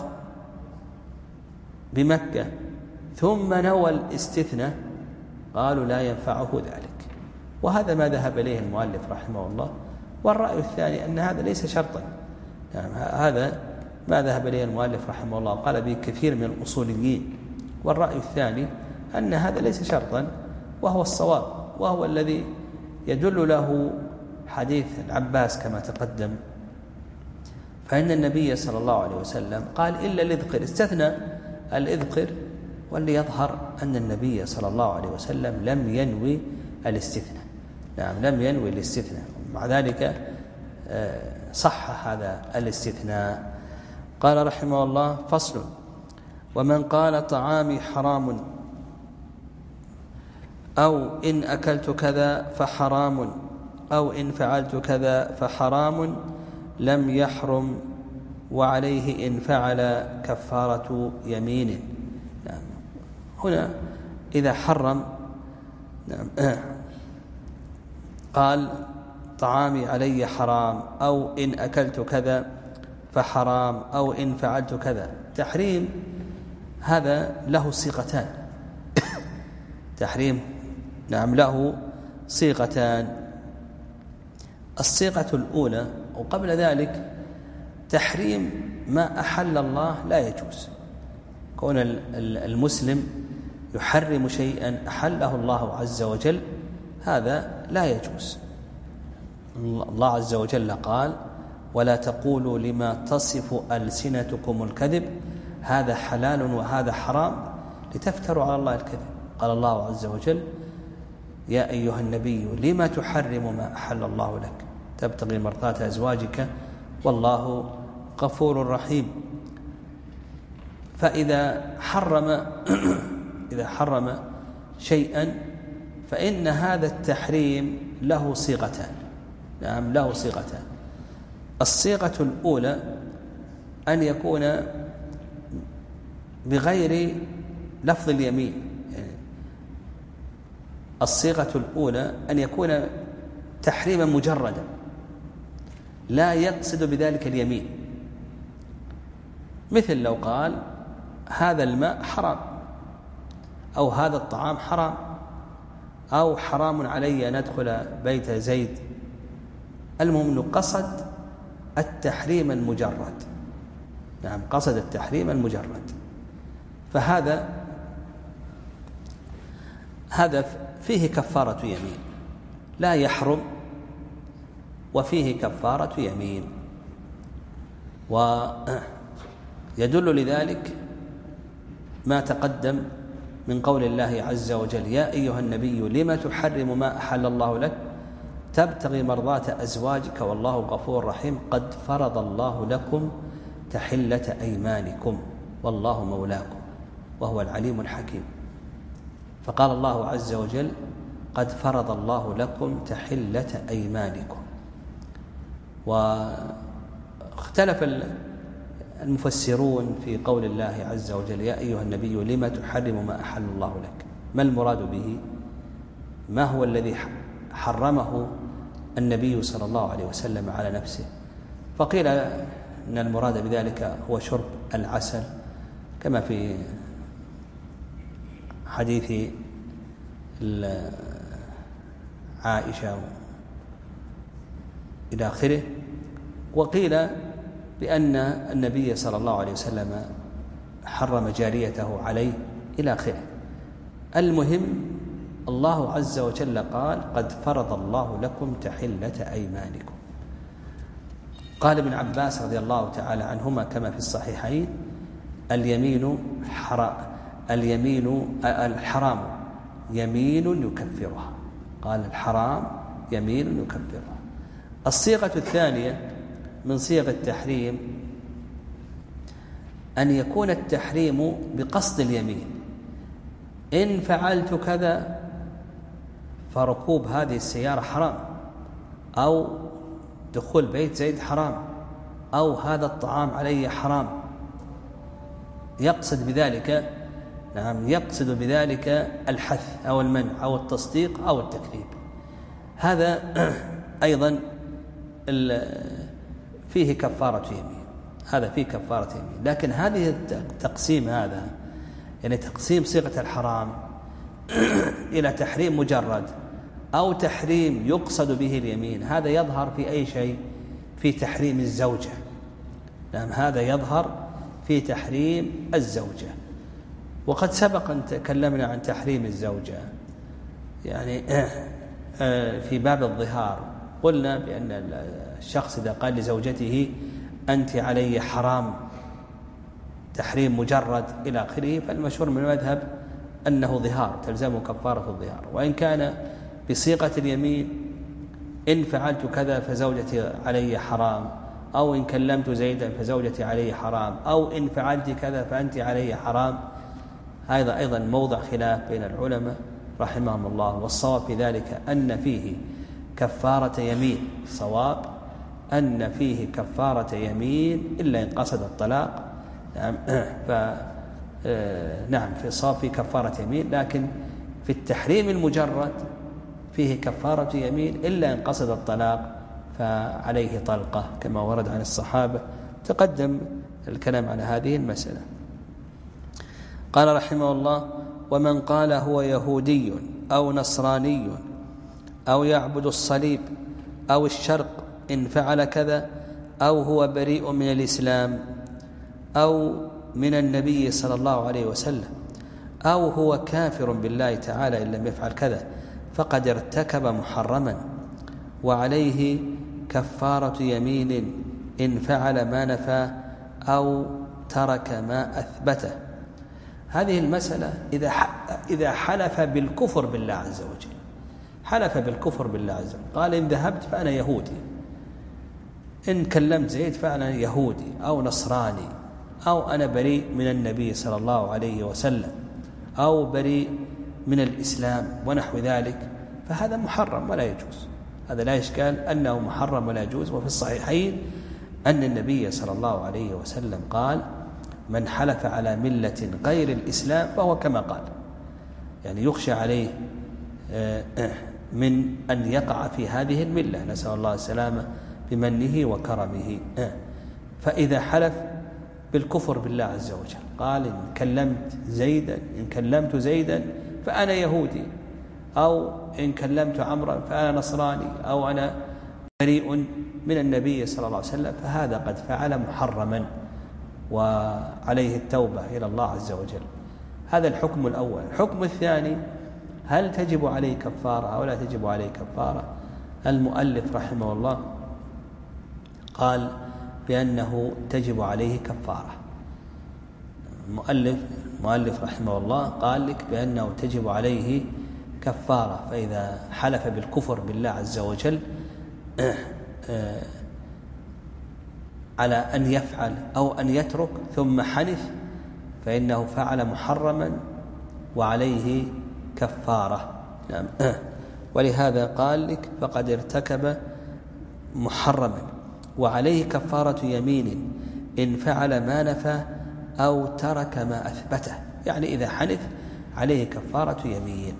بمكة ثم نوى الاستثناء قالوا لا ينفعه ذلك، وهذا ما ذهب إليه المؤلف رحمه الله. والرأي الثاني أن هذا ليس شرطا، يعني هذا ما ذهب إليه المؤلف رحمه الله، قال به كثير من الأصوليين. والرأي الثاني أن هذا ليس شرطا، وهو الصواب، وهو الذي يدل له حديث العباس كما تقدم. فإن النبي صلى الله عليه وسلم قال إلا الإذخر، استثنى الإذخر، واللي يظهر أن النبي صلى الله عليه وسلم لم ينوي الاستثناء. نعم لم ينوي الاستثناء، مع ذلك صح هذا الاستثناء. قال رحمه الله فصل: ومن قال طعامي حرام أو إن أكلت كذا فحرام أو إن فعلت كذا فحرام لم يحرم، وعليه إن فعل كفارة يمين. نعم. هنا إذا حرم نعم قال طعامي علي حرام أو إن أكلت كذا فحرام أو إن فعلت كذا. تحريم هذا له صيغتان تحريم نعم له صيغتان. الصيغة الأولى وقبل ذلك تحريم ما أحل الله لا يجوز. كون المسلم يحرم شيئا أحله الله عز وجل هذا لا يجوز. الله عز وجل قال: ولا تقولوا لما تصف ألسنتكم الكذب هذا حلال وهذا حرام لتفتروا على الله الكذب. قال الله عز وجل: يا أيها النبي لما تحرم ما أحل الله لك تبتغي مرضات أزواجك والله غفور رحيم. فإذا حرم إذا حرم شيئا فإن هذا التحريم له صيغتان. نعم له صيغتان. الصيغة الأولى أن يكون بغير لفظ اليمين، يعني الصيغة الأولى أن يكون تحريما مجردا لا يقصد بذلك اليمين، مثل لو قال هذا الماء حرام، أو هذا الطعام حرام، أو حرام علي أن أدخل بيت زيد. المهم أنه قصد التحريم المجرد. نعم قصد التحريم المجرد، فهذا هذا فيه كفارة يمين، لا يحرم وفيه كفارة يمين. ويدل لذلك ما تقدم من قول الله عز وجل: يا أيها النبي لم تحرم ما أحل الله لك تبتغي مرضات أزواجك والله غفور رحيم قد فرض الله لكم تحلة أيمانكم والله مولاكم وهو العليم الحكيم. فقال الله عز وجل: قد فرض الله لكم تحلة أيمانكم. واختلف المفسرون في قول الله عز وجل: يا أيها النبي لم تحرم ما أحل الله لك، ما المراد به؟ ما هو الذي حرمه النبي صلى الله عليه وسلم على نفسه؟ فقيل إن المراد بذلك هو شرب العسل، كما في حديث عائشة إلى آخره. وقيل بأن النبي صلى الله عليه وسلم حرم جاريته عليه إلى آخره. المهم الله عز وجل قال: قد فرض الله لكم تحلة أيمانكم. قال ابن عباس رضي الله تعالى عنهما كما في الصحيحين: اليمين حرام، اليمين الحرام يمين يكفرها. قال: الحرام يمين يكفرها. الصيغة الثانية من صيغ التحريم أن يكون التحريم بقصد اليمين. إن فعلت كذا فركوب هذه السيارة حرام، أو دخول بيت زيد حرام، أو هذا الطعام علي حرام. يقصد بذلك نعم يقصد بذلك الحث أو المنع أو التصديق أو التكذيب. هذا أيضا فيه كفارة يمين، هذا فيه كفارة يمين. لكن هذه التقسيم، هذا يعني تقسيم صيغة الحرام إلى تحريم مجرد أو تحريم يقصد به اليمين، هذا يظهر في أي شيء؟ في تحريم الزوجة. نعم هذا يظهر في تحريم الزوجة. وقد سبق أن تكلمنا عن تحريم الزوجة يعني في باب الظهار. قلنا بأن الشخص إذا قال لزوجته أنت علي حرام تحريم مجرد إلى آخره، فالمشهور من المذهب أنه ظهار تلزمه كفارة الظهار. وإن كان بصيغة اليمين: إن فعلت كذا فزوجتي علي حرام، أو إن كلمت زيدا فزوجتي علي حرام، أو إن فعلت كذا فأنت علي حرام، هذا أيضا موضع خلاف بين العلماء رحمهم الله. والصواب في ذلك أن فيه كفارة يمين، صواب أن فيه كفارة يمين إلا إن قصد الطلاق. نعم ف نعم في صواب في كفارة يمين، لكن في التحريم المجرد فيه كفارة يمين إلا إن قصد الطلاق فعليه طلقة كما ورد عن الصحابة. تقدم الكلام على هذه المسألة. قال رحمه الله: ومن قال هو يهودي أو نصراني أو يعبد الصليب أو الشرق إن فعل كذا، أو هو بريء من الإسلام أو من النبي صلى الله عليه وسلم، أو هو كافر بالله تعالى إن لم يفعل كذا، فقد ارتكب محرما وعليه كفارة يمين إن فعل ما نفى أو ترك ما أثبته. هذه المسألة إذا إذا حلف بالكفر بالله عز وجل، حلف بالكفر بالله عز وجل، قال: إن ذهبت فأنا يهودي، إن كلمت زيد فأنا يهودي أو نصراني، أو أنا بريء من النبي صلى الله عليه وسلم، أو بريء من الإسلام ونحو ذلك فهذا محرم ولا يجوز. هذا لا إشكال أنه محرم ولا يجوز. وفي الصحيحين أن النبي صلى الله عليه وسلم قال: من حلف على ملة غير الإسلام فهو كما قال، يعني يخشى عليه من أن يقع في هذه الملة، نسأل الله السلامة بمنه وكرمه. فإذا حلف بالكفر بالله عز وجل قال: إن كلمت زيدا إن كلمت زيدا فأنا يهودي، أو إن كلمت عمرا فأنا نصراني، أو أنا بريء من النبي صلى الله عليه وسلم، فهذا قد فعل محرما وعليه التوبة إلى الله عز وجل. هذا الحكم الأول. الحكم الثاني: هل تجب عليه كفارة أو لا تجب عليه كفارة؟ المؤلف رحمه الله قال بأنه تجب عليه كفارة. المؤلف المؤلف رحمه الله قال لك بأنه تجب عليه كفارة. فإذا حلف بالكفر بالله عز وجل على أن يفعل أو أن يترك ثم حنث فإنه فعل محرما وعليه كفارة. نعم. ولهذا قال لك: فقد ارتكب محرما وعليه كفارة يمين إن فعل ما نفى أو ترك ما أثبته. يعني إذا حنث عليه كفارة يمين.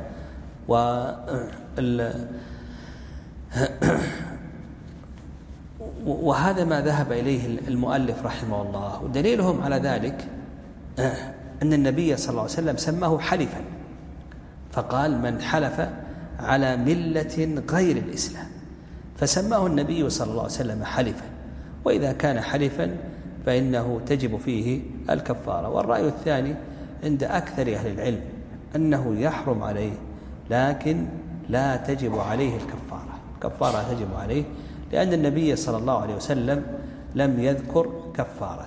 وهذا ما ذهب إليه المؤلف رحمه الله. ودليلهم على ذلك أن النبي صلى الله عليه وسلم سماه حلفا، فقال: من حلف على ملة غير الإسلام، فسماه النبي صلى الله عليه وسلم حلفا. وإذا كان حلفا فإنه تجب فيه الكفارة. والرأي الثاني عند أكثر أهل العلم أنه يحرم عليه لكن لا تجب عليه الكفارة. الكفارة تجب عليه لأن النبي صلى الله عليه وسلم لم يذكر كفارة.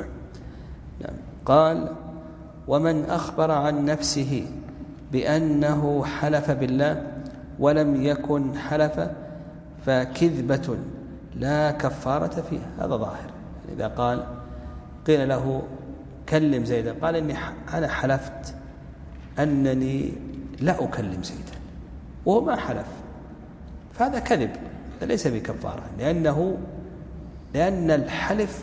قال: ومن أخبر عن نفسه بأنه حلف بالله ولم يكن حلف فكذبة لا كفارة فيها. هذا ظاهر. إذا قال قيل له كلم زيدا قال: إني أنا حلفت أنني لا أكلم زيدا، وهو ما حلف، فهذا كذب ليس بكفارة، لأنه لأن الحلف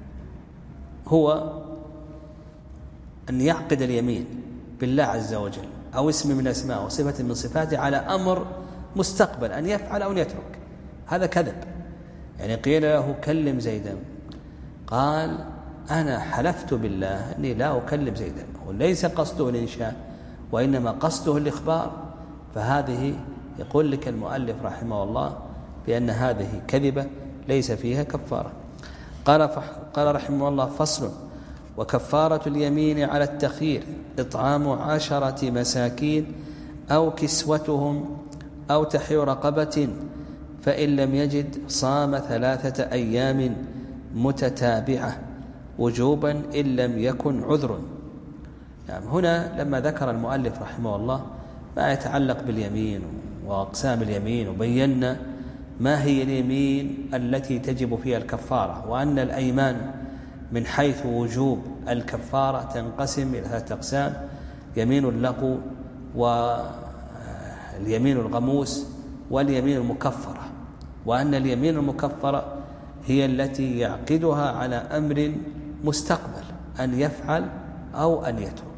هو أن يعقد اليمين بالله عز وجل أو اسم من أسماء وصفة من صفاته على أمر مستقبل أن يفعل أو يترك. هذا كذب. يعني قيل له كلم زيدا قال: أنا حلفت بالله أني لا أكلم زيدا، وليس قصده الإنشاء وإنما قصده الإخبار. فهذه يقول لك المؤلف رحمه الله بأن هذه كذبة ليس فيها كفارة. قال, قال رحمه الله: فصل: وكفارة اليمين على التخيير إطعام عشرة مساكين أو كسوتهم أو تحرير رقبة، فإن لم يجد صام ثلاثة أيام متتابعة وجوبا إن لم يكن عذر. يعني هنا لما ذكر المؤلف رحمه الله ما يتعلق باليمين وأقسام اليمين، وبينا ما هي اليمين التي تجب فيها الكفارة، وأن الأيمان من حيث وجوب الكفارة تنقسم إلى ثلاثة أقسام: يمين اللغو واليمين الغموس واليمين المكفرة. وأن اليمين المكفرة هي التي يعقدها على أمر مستقبل أن يفعل أو أن يترك.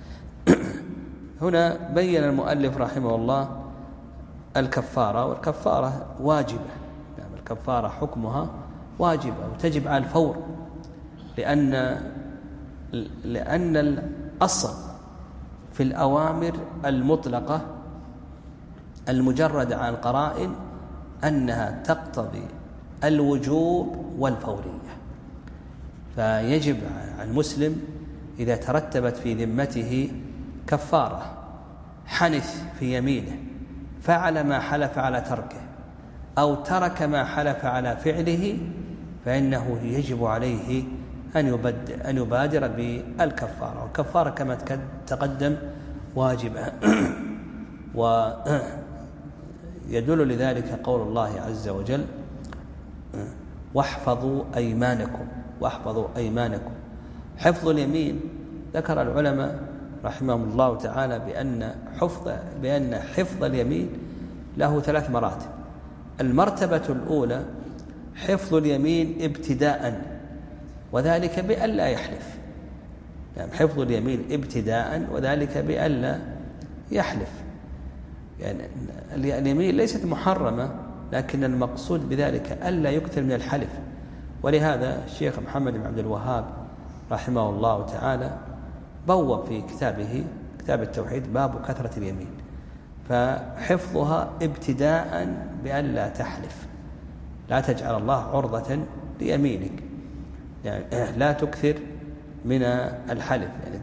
هنا بين المؤلف رحمه الله الكفارة، والكفارة واجبة. يعني الكفارة حكمها واجبة وتجب على الفور، لأن لأن الأصل في الأوامر المطلقة المجردة عن القرائن أنها تقتضي الوجوب والفورية. فيجب على المسلم إذا ترتبت في ذمته كفارة، حنث في يمينه، فعل ما حلف على تركه أو ترك ما حلف على فعله، فإنه يجب عليه أن يبادر, أن يبادر بالكفارة. والكفارة كما تقدم واجبة. ويدل لذلك قول الله عز وجل: واحفظوا أيمانكم واحفظوا أيمانكم. حفظ اليمين ذكر العلماء رحمه الله تعالى بأن حفظ بأن حفظ اليمين له ثلاث مراتب. المرتبة الأولى حفظ اليمين ابتداء، وذلك بأن لا يحلف. يعني حفظ اليمين ابتداء وذلك بأن لا يحلف. يعني اليمين ليست محرمة، لكن المقصود بذلك ألا يكثر من الحلف. ولهذا الشيخ محمد بن عبد الوهاب رحمه الله تعالى بوب في كتابه كتاب التوحيد باب كثرة اليمين، فحفظها ابتداء بأن لا تحلف، لا تجعل الله عرضة ليمينك، يعني لا تكثر من الحلف. يعني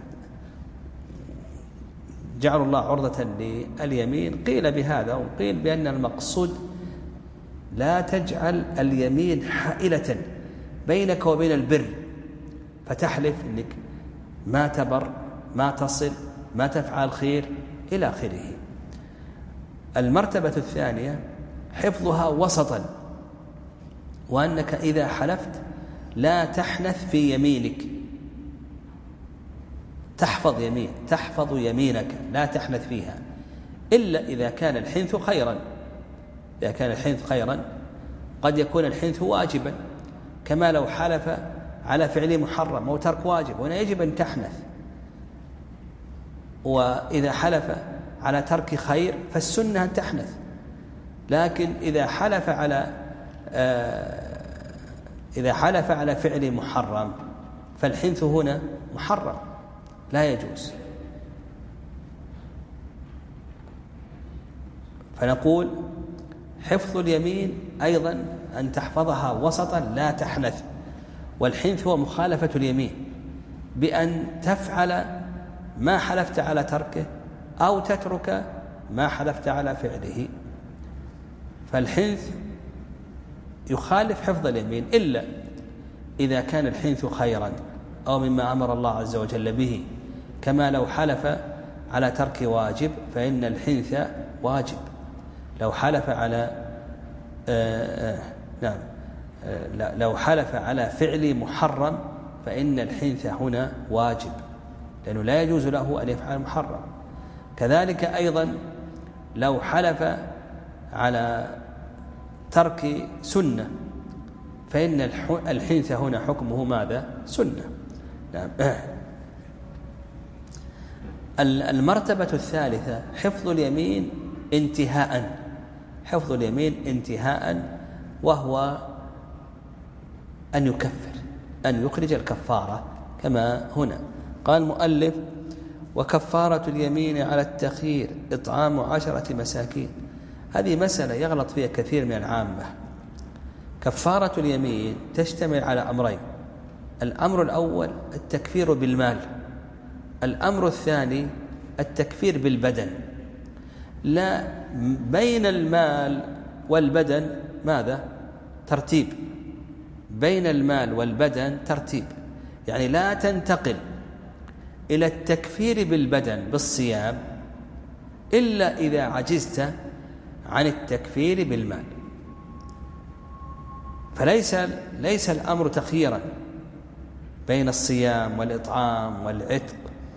جعل الله عرضة لليمين قيل بهذا، وقيل بأن المقصود لا تجعل اليمين حائلة بينك وبين البر، فتحلف أنك ما تبر، ما تصل، ما تفعل خير إلى آخره. المرتبة الثانية حفظها وسطا، وأنك إذا حلفت لا تحنث في يمينك، تحفظ يمين تحفظ يمينك لا تحنث فيها، إلا إذا كان الحنث خيرا. إذا كان الحنث خيرا قد يكون الحنث واجبا، كما لو حلف على فعل محرم أو ترك واجب، هنا يجب أن تحنث. وإذا حلف على ترك خير فالسنة أن تحنث. لكن إذا حلف على آه إذا حلف على فعل محرم فالحنث هنا محرم لا يجوز. فنقول حفظ اليمين أيضا أن تحفظها وسطا لا تحنث. والحنث هو مخالفة اليمين بأن تفعل ما حلفت على تركه أو تترك ما حلفت على فعله. فالحنث يخالف حفظ اليمين، إلا إذا كان الحنث خيرا أو مما أمر الله عز وجل به، كما لو حلف على ترك واجب فإن الحنث واجب. لو حلف على آآ آآ نعم آآ لو حلف على فعل محرم فإن الحنث هنا واجب، لأنه لا يجوز له أن يفعل محرم. كذلك أيضا لو حلف على ترك سنة فإن الحنث هنا حكمه ماذا؟ سنة. نعم. المرتبة الثالثة حفظ اليمين انتهاء، حفظ اليمين انتهاء، وهو أن يكفر، أن يخرج الكفارة كما هنا قال المؤلف: وكفارة اليمين على التخيير إطعام عشرة مساكين. هذه مسألة يغلط فيها كثير من العامة. كفارة اليمين تشتمل على أمرين: الأمر الأول التكفير بالمال، الأمر الثاني التكفير بالبدن. لا بين المال والبدن ماذا؟ ترتيب. بين المال والبدن ترتيب، يعني لا تنتقل إلى التكفير بالبدن بالصيام إلا إذا عجزت عن التكفير بالمال. فليس ليس الأمر تخييرا بين الصيام والإطعام والعتق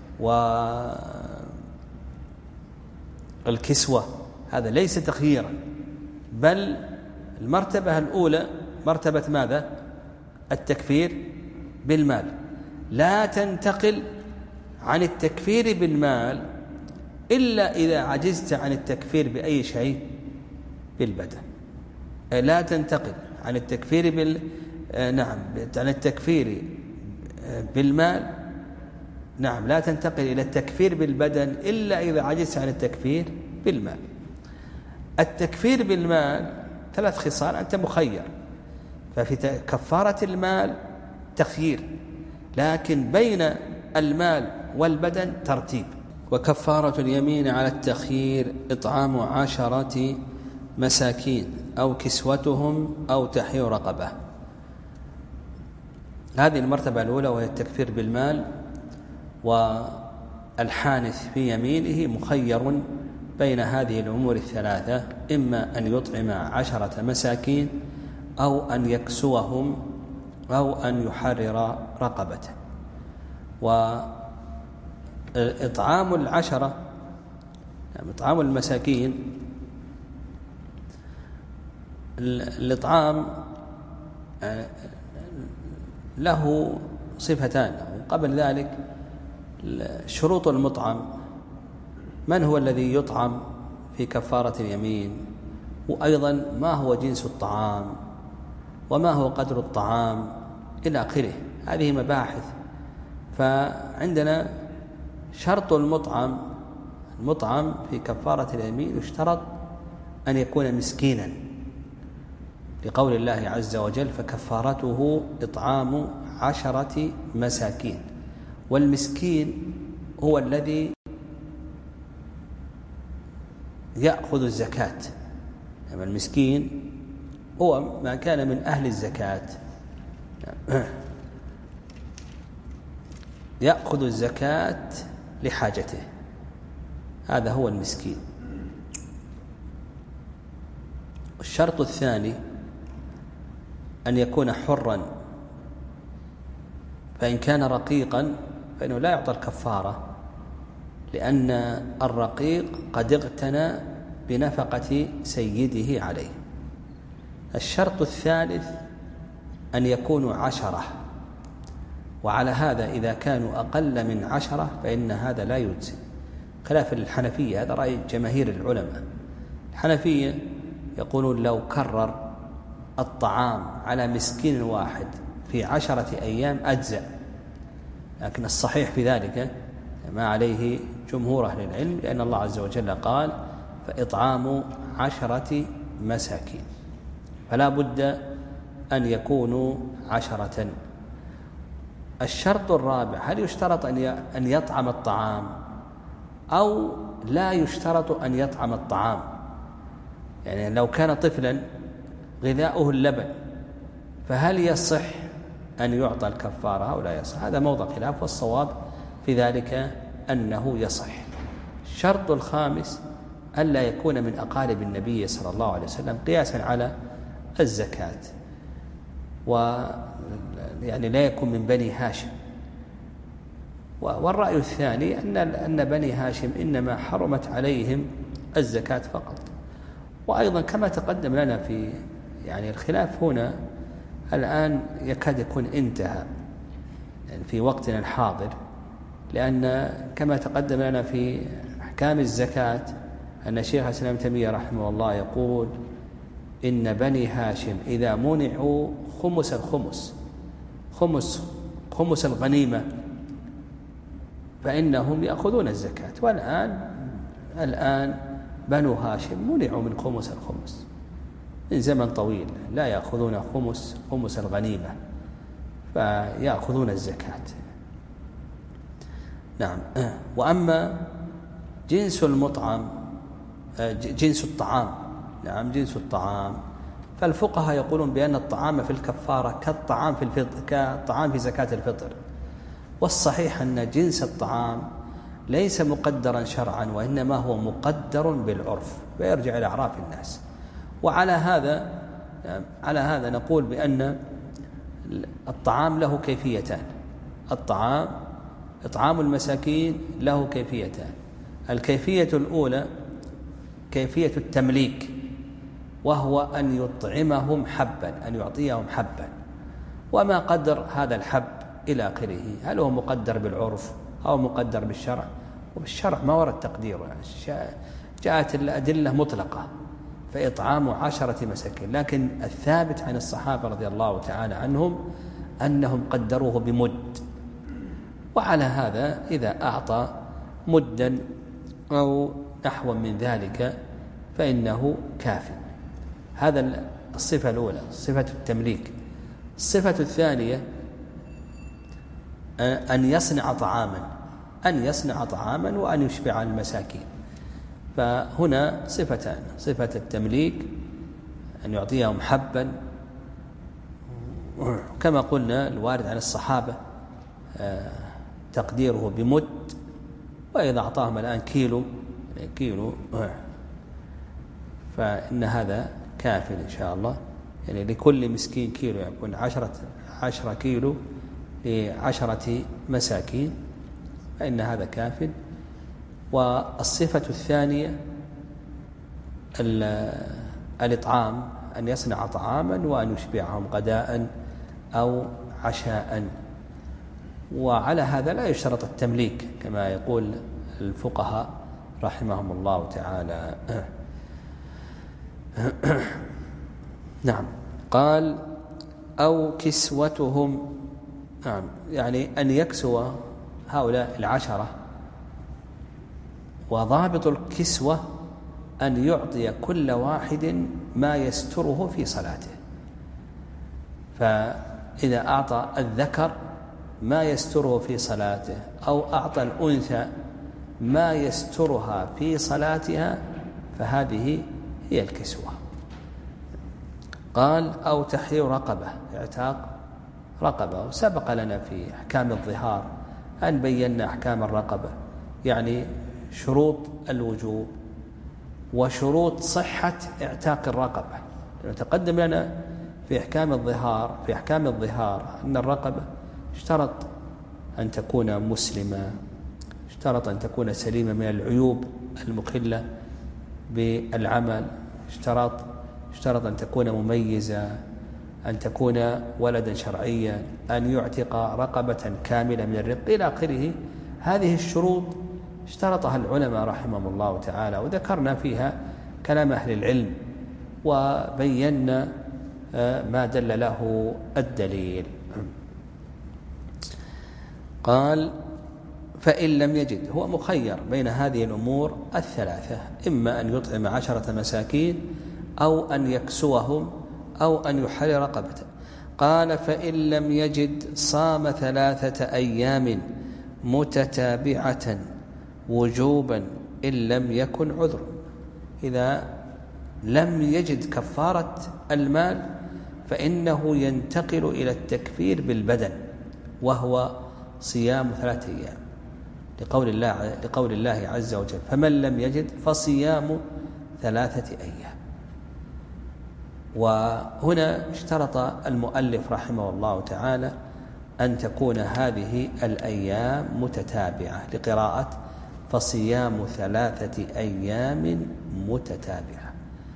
والكسوة، هذا ليس تخييرا، بل المرتبة الأولى مرتبة ماذا؟ التكفير بالمال. لا تنتقل عن التكفير بالمال إلا إذا عجزت عن التكفير بأي شيء بالبدن. لا تنتقل عن التكفير بال نعم عن التكفير بالمال نعم لا تنتقل إلى التكفير بالبدن إلا إذا عجزت عن التكفير بالمال. التكفير بالمال ثلاث خصال، أنت مخير. ففي كفارة المال تخيير، لكن بين المال والبدن ترتيب. وكفارة اليمين على التخيير إطعام عشرة مساكين أو كسوتهم أو تحرير رقبة. هذه المرتبة الأولى وهي التكفير بالمال. والحانث في يمينه مخير بين هذه الأمور الثلاثة: إما أن يطعم عشرة مساكين أو أن يكسوهم أو أن يحرر رقبة. إطعام العشرة، يعني إطعام المساكين، الإطعام له صفتان. قبل ذلك شروط المطعم: من هو الذي يطعم في كفارة اليمين، وأيضا ما هو جنس الطعام، وما هو قدر الطعام، إلى آخره. هذه مباحث. فعندنا شرط المطعم، المطعم في كفارة اليمين يشترط أن يكون مسكينا، لقول الله عز وجل: فكفارته إطعام عشرة مساكين. والمسكين هو الذي يأخذ الزكاة، يعني المسكين هو ما كان من أهل الزكاة يأخذ الزكاة لحاجته، هذا هو المسكين. الشرط الثاني أن يكون حرا، فإن كان رقيقا فإنه لا يعطى الكفارة، لأن الرقيق قد اغتنى بنفقة سيده عليه. الشرط الثالث أن يكونوا عشرة، وعلى هذا إذا كانوا أقل من عشرة فإن هذا لا يجزي، خلاف الحنفية. هذا رأي جماهير العلماء. الحنفية يقولون لو كرر الطعام على مسكين واحد في عشرة أيام أجزأ، لكن الصحيح في ذلك ما عليه جمهور أهل العلم، لأن الله عز وجل قال: فإطعام عشرة مساكين، فلا بد أن يكونوا عشرة. الشرط الرابع: هل يشترط أن يطعم الطعام أو لا يشترط أن يطعم الطعام؟ يعني لو كان طفلا غذاؤه اللبن فهل يصح أن يعطى الكفارة أو لا يصح؟ هذا موضع خلاف، والصواب في ذلك أنه يصح. الشرط الخامس: ألا يكون من أقارب النبي صلى الله عليه وسلم، قياسا على الزكاة، ويعني لا يكون من بني هاشم. والرأي الثاني أن أن بني هاشم إنما حرمت عليهم الزكاة فقط. وأيضا كما تقدم لنا في يعني الخلاف هنا الآن يكاد يكون انتهى يعني في وقتنا الحاضر، لأن كما تقدم لنا في أحكام الزكاة أن شيخ الإسلام ابن تيمية رحمه الله يقول: إن بني هاشم إذا منعوا خمس الخمس خمس خمس الغنيمة فإنهم يأخذون الزكاة. والآن الآن بنو هاشم منعوا من خمس الخمس من زمن طويل، لا يأخذون خمس خمس الغنيمة، فيأخذون الزكاة. نعم. وأما جنس المطعم، جنس الطعام، نعم جنس الطعام، فالفقهاء يقولون بأن الطعام في الكفارة كالطعام في الفطر، كالطعام في زكاة الفطر. والصحيح أن جنس الطعام ليس مقدرا شرعا، وإنما هو مقدر بالعرف، ويرجع إلى أعراف الناس. وعلى هذا على هذا نقول بأن الطعام له كيفيتان. الطعام إطعام المساكين له كيفيتان. الكيفية الأولى كيفية التمليك، وهو أن يطعمهم حبا، أن يعطيهم حبا، وما قدر هذا الحب إلى آخره، هل هو مقدر بالعرف أو مقدر بالشرع؟ وبالشرع ما ورد تقديره، جاءت الأدلة مطلقة، فإطعام عشرة مساكين. لكن الثابت عن الصحابة رضي الله تعالى عنهم أنهم قدروه بمد، وعلى هذا إذا أعطى مدا أو نحو من ذلك فإنه كافٍ. هذا الصفة الأولى، صفة التمليك. الصفة الثانية أن يصنع طعاما، أن يصنع طعاما وأن يشبع المساكين. فهنا صفتان: صفة التمليك أن يعطيهم حبا، كما قلنا الوارد عن الصحابة تقديره بمد، وإذا أعطاهم الآن كيلو كيلو فإن هذا كافٍ إن شاء الله. يعني لكل مسكين كيلو يكون عشرة عشرة كيلو لعشرة مساكين، فإن هذا كاف. والصفة الثانية الإطعام، أن يصنع طعاما وأن يشبعهم غداء أو عشاء. وعلى هذا لا يشترط التمليك كما يقول الفقهاء رحمهم الله تعالى. نعم. قال أو كسوتهم، نعم، يعني أن يكسو هؤلاء العشرة. وضابط الكسوة أن يعطي كل واحد ما يستره في صلاته. فإذا أعطى الذكر ما يستره في صلاته أو أعطى الأنثى ما يسترها في صلاتها فهذه هي الكسوة. قال أو تحرير رقبة، اعتاق رقبة. وسبق لنا في أحكام الظهار أن بينا أحكام الرقبة، يعني شروط الوجوب وشروط صحة اعتاق الرقبة. تقدم لنا في أحكام الظهار في أحكام الظهار أن الرقبة اشترط أن تكون مسلمة، اشترط أن تكون سليمة من العيوب المخلة بالعمل، اشترط اشترط أن تكون مميزة، أن تكون ولدا شرعيا، أن يعتق رقبة كاملة من الرق إلى آخره. هذه الشروط اشترطها العلماء رحمهم الله تعالى، وذكرنا فيها كلام أهل العلم وبينا ما دل له الدليل. قال فإن لم يجد، هو مخير بين هذه الأمور الثلاثة، إما أن يطعم عشرة مساكين أو أن يكسوهم أو أن يحرر رقبة. قال فإن لم يجد صام ثلاثة أيام متتابعة وجوبا إن لم يكن عذر. إذا لم يجد كفارة المال فإنه ينتقل إلى التكفير بالبدن، وهو صيام ثلاثة أيام، لقول الله لقول الله عز وجل فمن لم يجد فصيام ثلاثة أيام. وهنا اشترط المؤلف رحمه الله تعالى أن تكون هذه الأيام متتابعة لقراءة فصيام ثلاثة أيام متتابعة.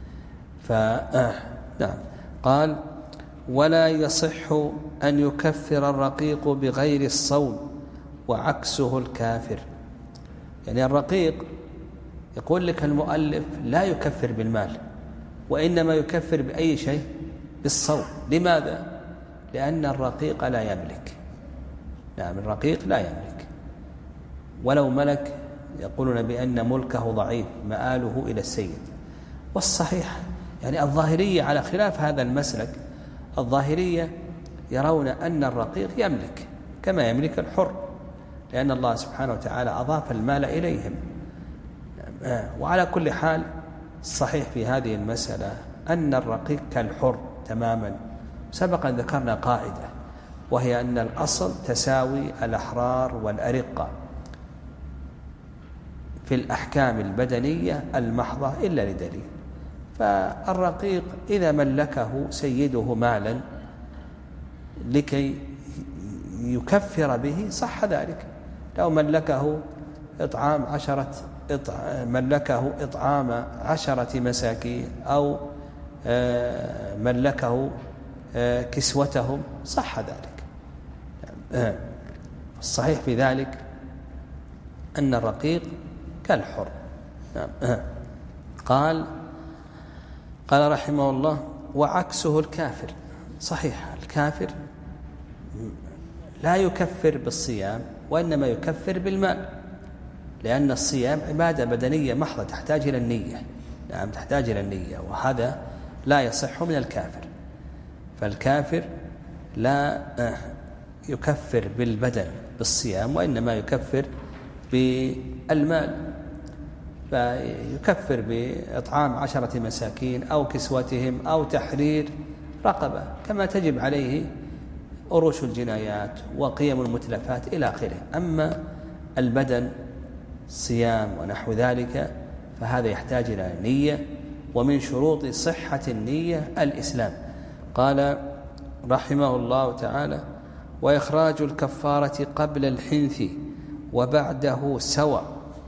فنعم. قال ولا يصح أن يكفر الرقيق بغير الصوم وعكسه الكافر. يعني الرقيق يقول لك المؤلف لا يكفر بالمال، وإنما يكفر بأي شيء؟ بالصوم. لماذا؟ لأن الرقيق لا يملك. نعم، الرقيق لا يملك، ولو ملك يقولون بأن ملكه ضعيف مآله إلى السيد. والصحيح يعني الظاهرية على خلاف هذا المسلك، الظاهرية يرون أن الرقيق يملك كما يملك الحر، لأن الله سبحانه وتعالى أضاف المال إليهم. وعلى كل حال الصحيح في هذه المسألة أن الرقيق كالحر تماما. سبقا ذكرنا قاعدة، وهي أن الأصل تساوي الأحرار والأرقة في الأحكام البدنية المحضة إلا لدليل. فالرقيق إذا ملكه سيده مالا لكي يكفر به صح ذلك. لو ملكه إطعام عشرة إطعام ملكه إطعام عشرة مساكين أو ملكه كسوتهم صح ذلك. الصحيح في ذلك أن الرقيق كالحر. قال قال رحمه الله وعكسه الكافر. صحيح الكافر لا يكفر بالصيام وإنما يكفر بالمال، لأن الصيام عبادة بدنية محضة تحتاج إلى النية. نعم، تحتاج إلى النية، وهذا لا يصح من الكافر. فالكافر لا يكفر بالبدن بالصيام، وإنما يكفر بالمال، فيكفر بإطعام عشرة مساكين أو كسوتهم أو تحرير رقبة، كما تجب عليه أروش الجنايات وقيم المتلفات إلى آخره. أما البدن صيام ونحو ذلك فهذا يحتاج إلى نية، ومن شروط صحة النية الإسلام. قال رحمه الله تعالى وإخراج الكفارة قبل الحنث وبعده سواء.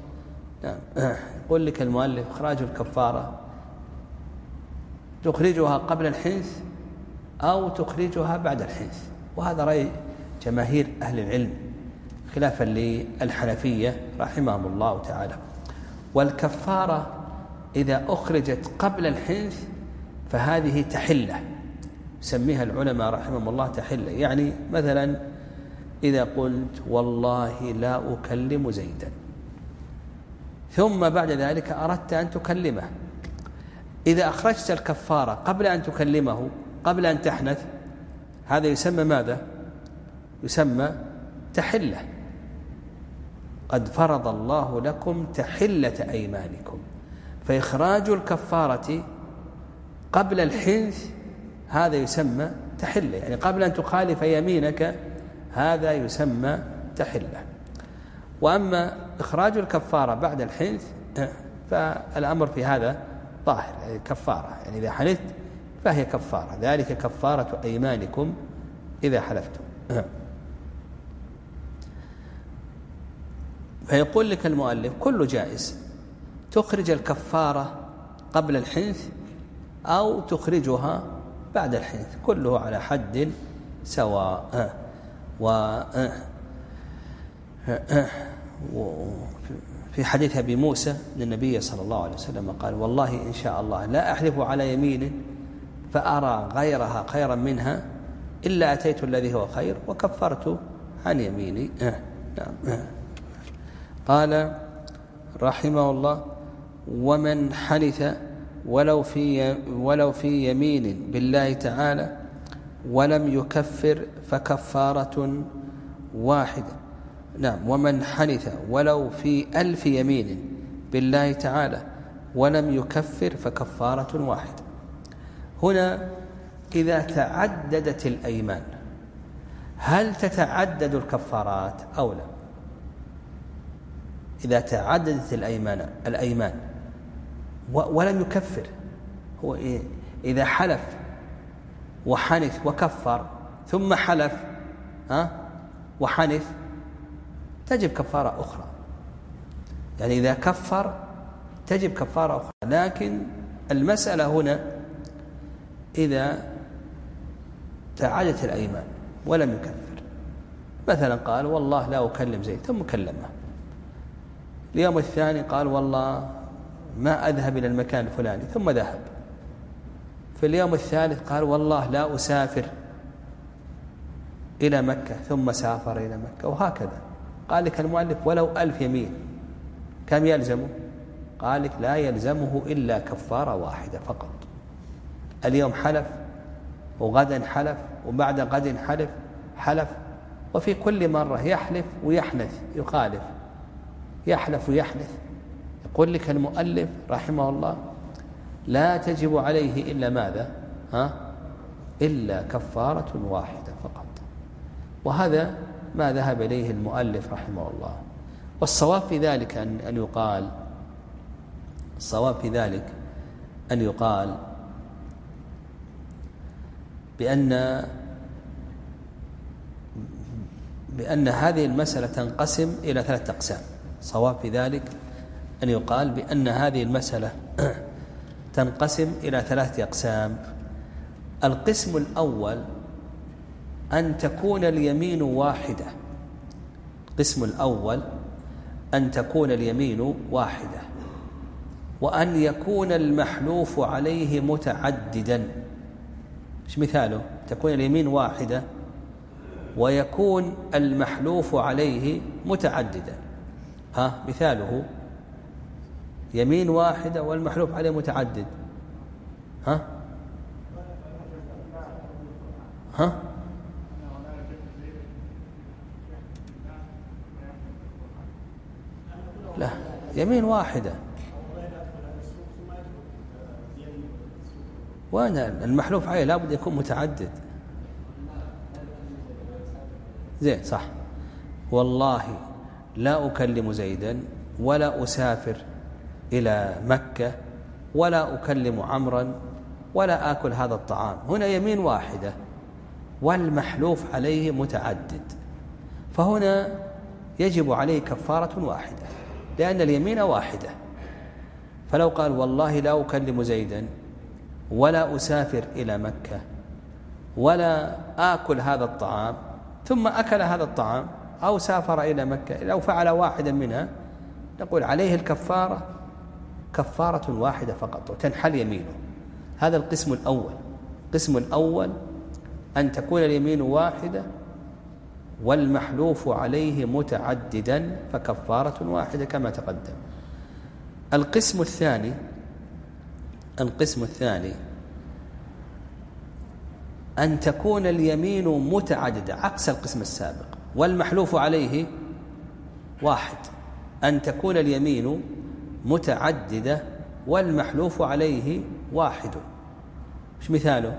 يقول لك المؤلف إخراج الكفارة تخرجها قبل الحنث أو تخرجها بعد الحنث، وهذا رأي جماهير أهل العلم خلافا للحنفية رحمهم الله تعالى. والكفارة إذا أخرجت قبل الحنث فهذه تحلة، يسميها العلماء رحمهم الله تحلة. يعني مثلا إذا قلت والله لا أكلم زيدا، ثم بعد ذلك أردت أن تكلمه، إذا أخرجت الكفارة قبل أن تكلمه قبل أن تحنث هذا يسمى ماذا؟ يسمى تحلة. قد فرض الله لكم تحلة أيمانكم. فإخراج الكفارة قبل الحنث هذا يسمى تحلة، يعني قبل أن تخالف يمينك هذا يسمى تحلة. وأما إخراج الكفارة بعد الحنث فالأمر في هذا ظاهر، يعني كفارة، يعني إذا حلفت فهي كفارة، ذلك كفارة أيمانكم إذا حلفتم. فيقول لك المؤلف كل جائز، تخرج الكفارة قبل الحنث أو تخرجها بعد الحنث، كله على حد سواء. و في حديث أبي موسى أن النبي صلى الله عليه وسلم قال والله إن شاء الله لا أحلف على يمين فأرى غيرها خيرا منها إلا أتيت الذي هو خير وكفرت عن يميني. قال رحمه الله ومن حنث ولو في ولو في يمين بالله تعالى ولم يكفر فكفارة واحدة. نعم، ومن حنث ولو في ألف يمين بالله تعالى ولم يكفر فكفارة واحدة. هنا إذا تعددت الأيمان هل تتعدد الكفارات أو لا؟ إذا تعددت الأيمان الأيمان ولم يكفر، هو إيه؟ إذا حلف وحنث وكفر ثم حلف ها وحنث تجب كفارة أخرى، يعني إذا كفر تجب كفارة أخرى. لكن المسألة هنا إذا تعددت الأيمان ولم يكفر، مثلا قال والله لا أكلم زيد ثم كلمه، اليوم الثاني قال والله ما أذهب إلى المكان الفلاني ثم ذهب، في اليوم الثالث قال والله لا أسافر إلى مكة ثم سافر إلى مكة، وهكذا. قال لك المؤلف ولو ألف يمين كم يلزمه؟ قال لك لا يلزمه إلا كفارة واحدة فقط. اليوم حلف وغدا حلف وبعد غد حلف حلف وفي كل مرة يحلف ويحنث، يخالف، يحلف ويحنث. يقول لك المؤلف رحمه الله لا تجب عليه إلا ماذا؟ ها؟ إلا كفارة واحدة فقط. وهذا ما ذهب إليه المؤلف رحمه الله. والصواب في ذلك أن أن يقال الصواب في ذلك أن يقال بأن بأن هذه المسألة تنقسم إلى ثلاثة أقسام. صواب في ذلك أن يقال بأن هذه المسألة تنقسم إلى ثلاثة أقسام. القسم الأول أن تكون اليمين واحدة. القسم الأول أن تكون اليمين واحدة، وأن يكون المحلوف عليه متعددا. إيش مثاله؟ تكون اليمين واحدة ويكون المحلوف عليه متعددا. ها مثاله يمين واحدة والمحلوف عليه متعدد. ها ها لا، يمين واحدة وانا المحلوف عليه لابد يكون متعدد. زين صح، والله لا أكلم زيدا ولا أسافر إلى مكة ولا أكلم عمرا ولا آكل هذا الطعام. هنا يمين واحدة والمحلوف عليه متعدد، فهنا يجب عليه كفارة واحدة، لأن اليمين واحدة. فلو قال والله لا أكلم زيدا ولا أسافر إلى مكة ولا آكل هذا الطعام، ثم أكل هذا الطعام أو سافر إلى مكة، لو فعل واحدا منها نقول عليه الكفارة كفارة واحدة فقط وتنحل يمينه. هذا القسم الأول. القسم الأول أن تكون اليمين واحدة والمحلوف عليه متعددا فكفارة واحدة كما تقدم. القسم الثاني القسم الثاني أن تكون اليمين متعددة عكس القسم السابق، والمحلوف عليه واحد. أن تكون اليمين متعددة والمحلوف عليه واحد. مش مثاله؟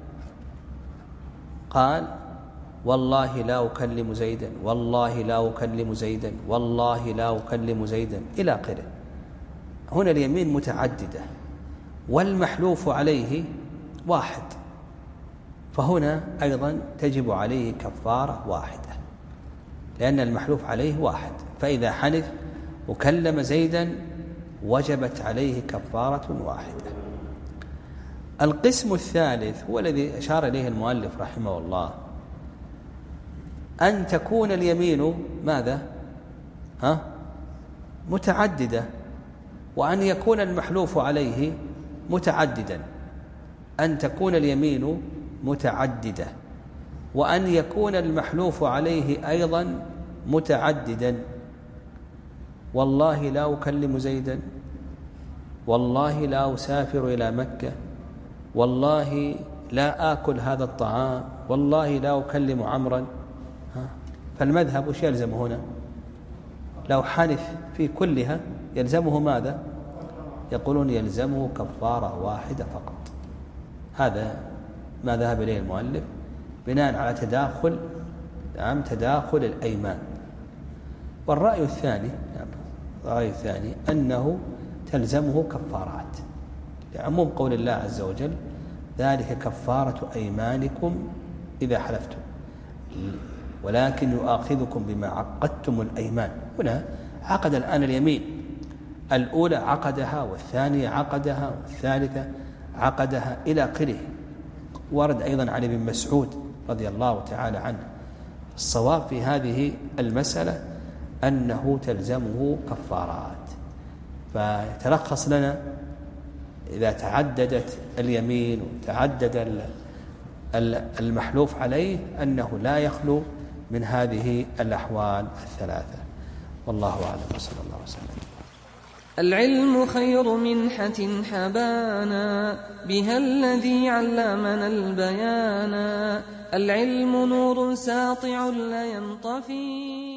قال والله لا أكلم زيدا، والله لا أكلم زيدا، والله لا أكلم زيدا إلى آخره. هنا اليمين متعددة والمحلوف عليه واحد، فهنا أيضا تجب عليه كفارة واحدة لأن المحلوف عليه واحد. فإذا حنث وكلم زيدا وجبت عليه كفارة واحدة. القسم الثالث هو الذي أشار إليه المؤلف رحمه الله، أن تكون اليمين ماذا؟ ها؟ متعددة، وأن يكون المحلوف عليه متعددا. أن تكون اليمين متعددة وأن يكون المحلوف عليه أيضا متعددا. والله لا أكلم زيدا، والله لا أسافر إلى مكة، والله لا آكل هذا الطعام، والله لا أكلم عمرا. فالمذهب وش يلزمه هنا؟ لو حنث في كلها يلزمه ماذا؟ يقولون يلزمه كفارة واحدة فقط. هذا ما ذهب إليه المؤلف بناء على تداخل نعم تداخل الأيمان. والرأي الثاني نعم الرأي الثاني أنه تلزمه كفارات لعموم قول الله عز وجل ذلك كفارة أيمانكم إذا حلفتم ولكن يؤاخذكم بما عقدتم الأيمان. هنا عقد الآن اليمين، الأولى عقدها والثانية عقدها والثالثة عقدها إلى آخره. ورد أيضا عن ابن مسعود رضي الله تعالى عنه. الصواب في هذه المسألة أنه تلزمه كفارات. فتلخص لنا إذا تعددت اليمين وتعدد المحلوف عليه أنه لا يخلو من هذه الأحوال الثلاثة. والله أعلم وصلى الله وسلم. العلم خير منحة حبانا بها الذي علمنا البيانا. العلم نور ساطع لا ينطفي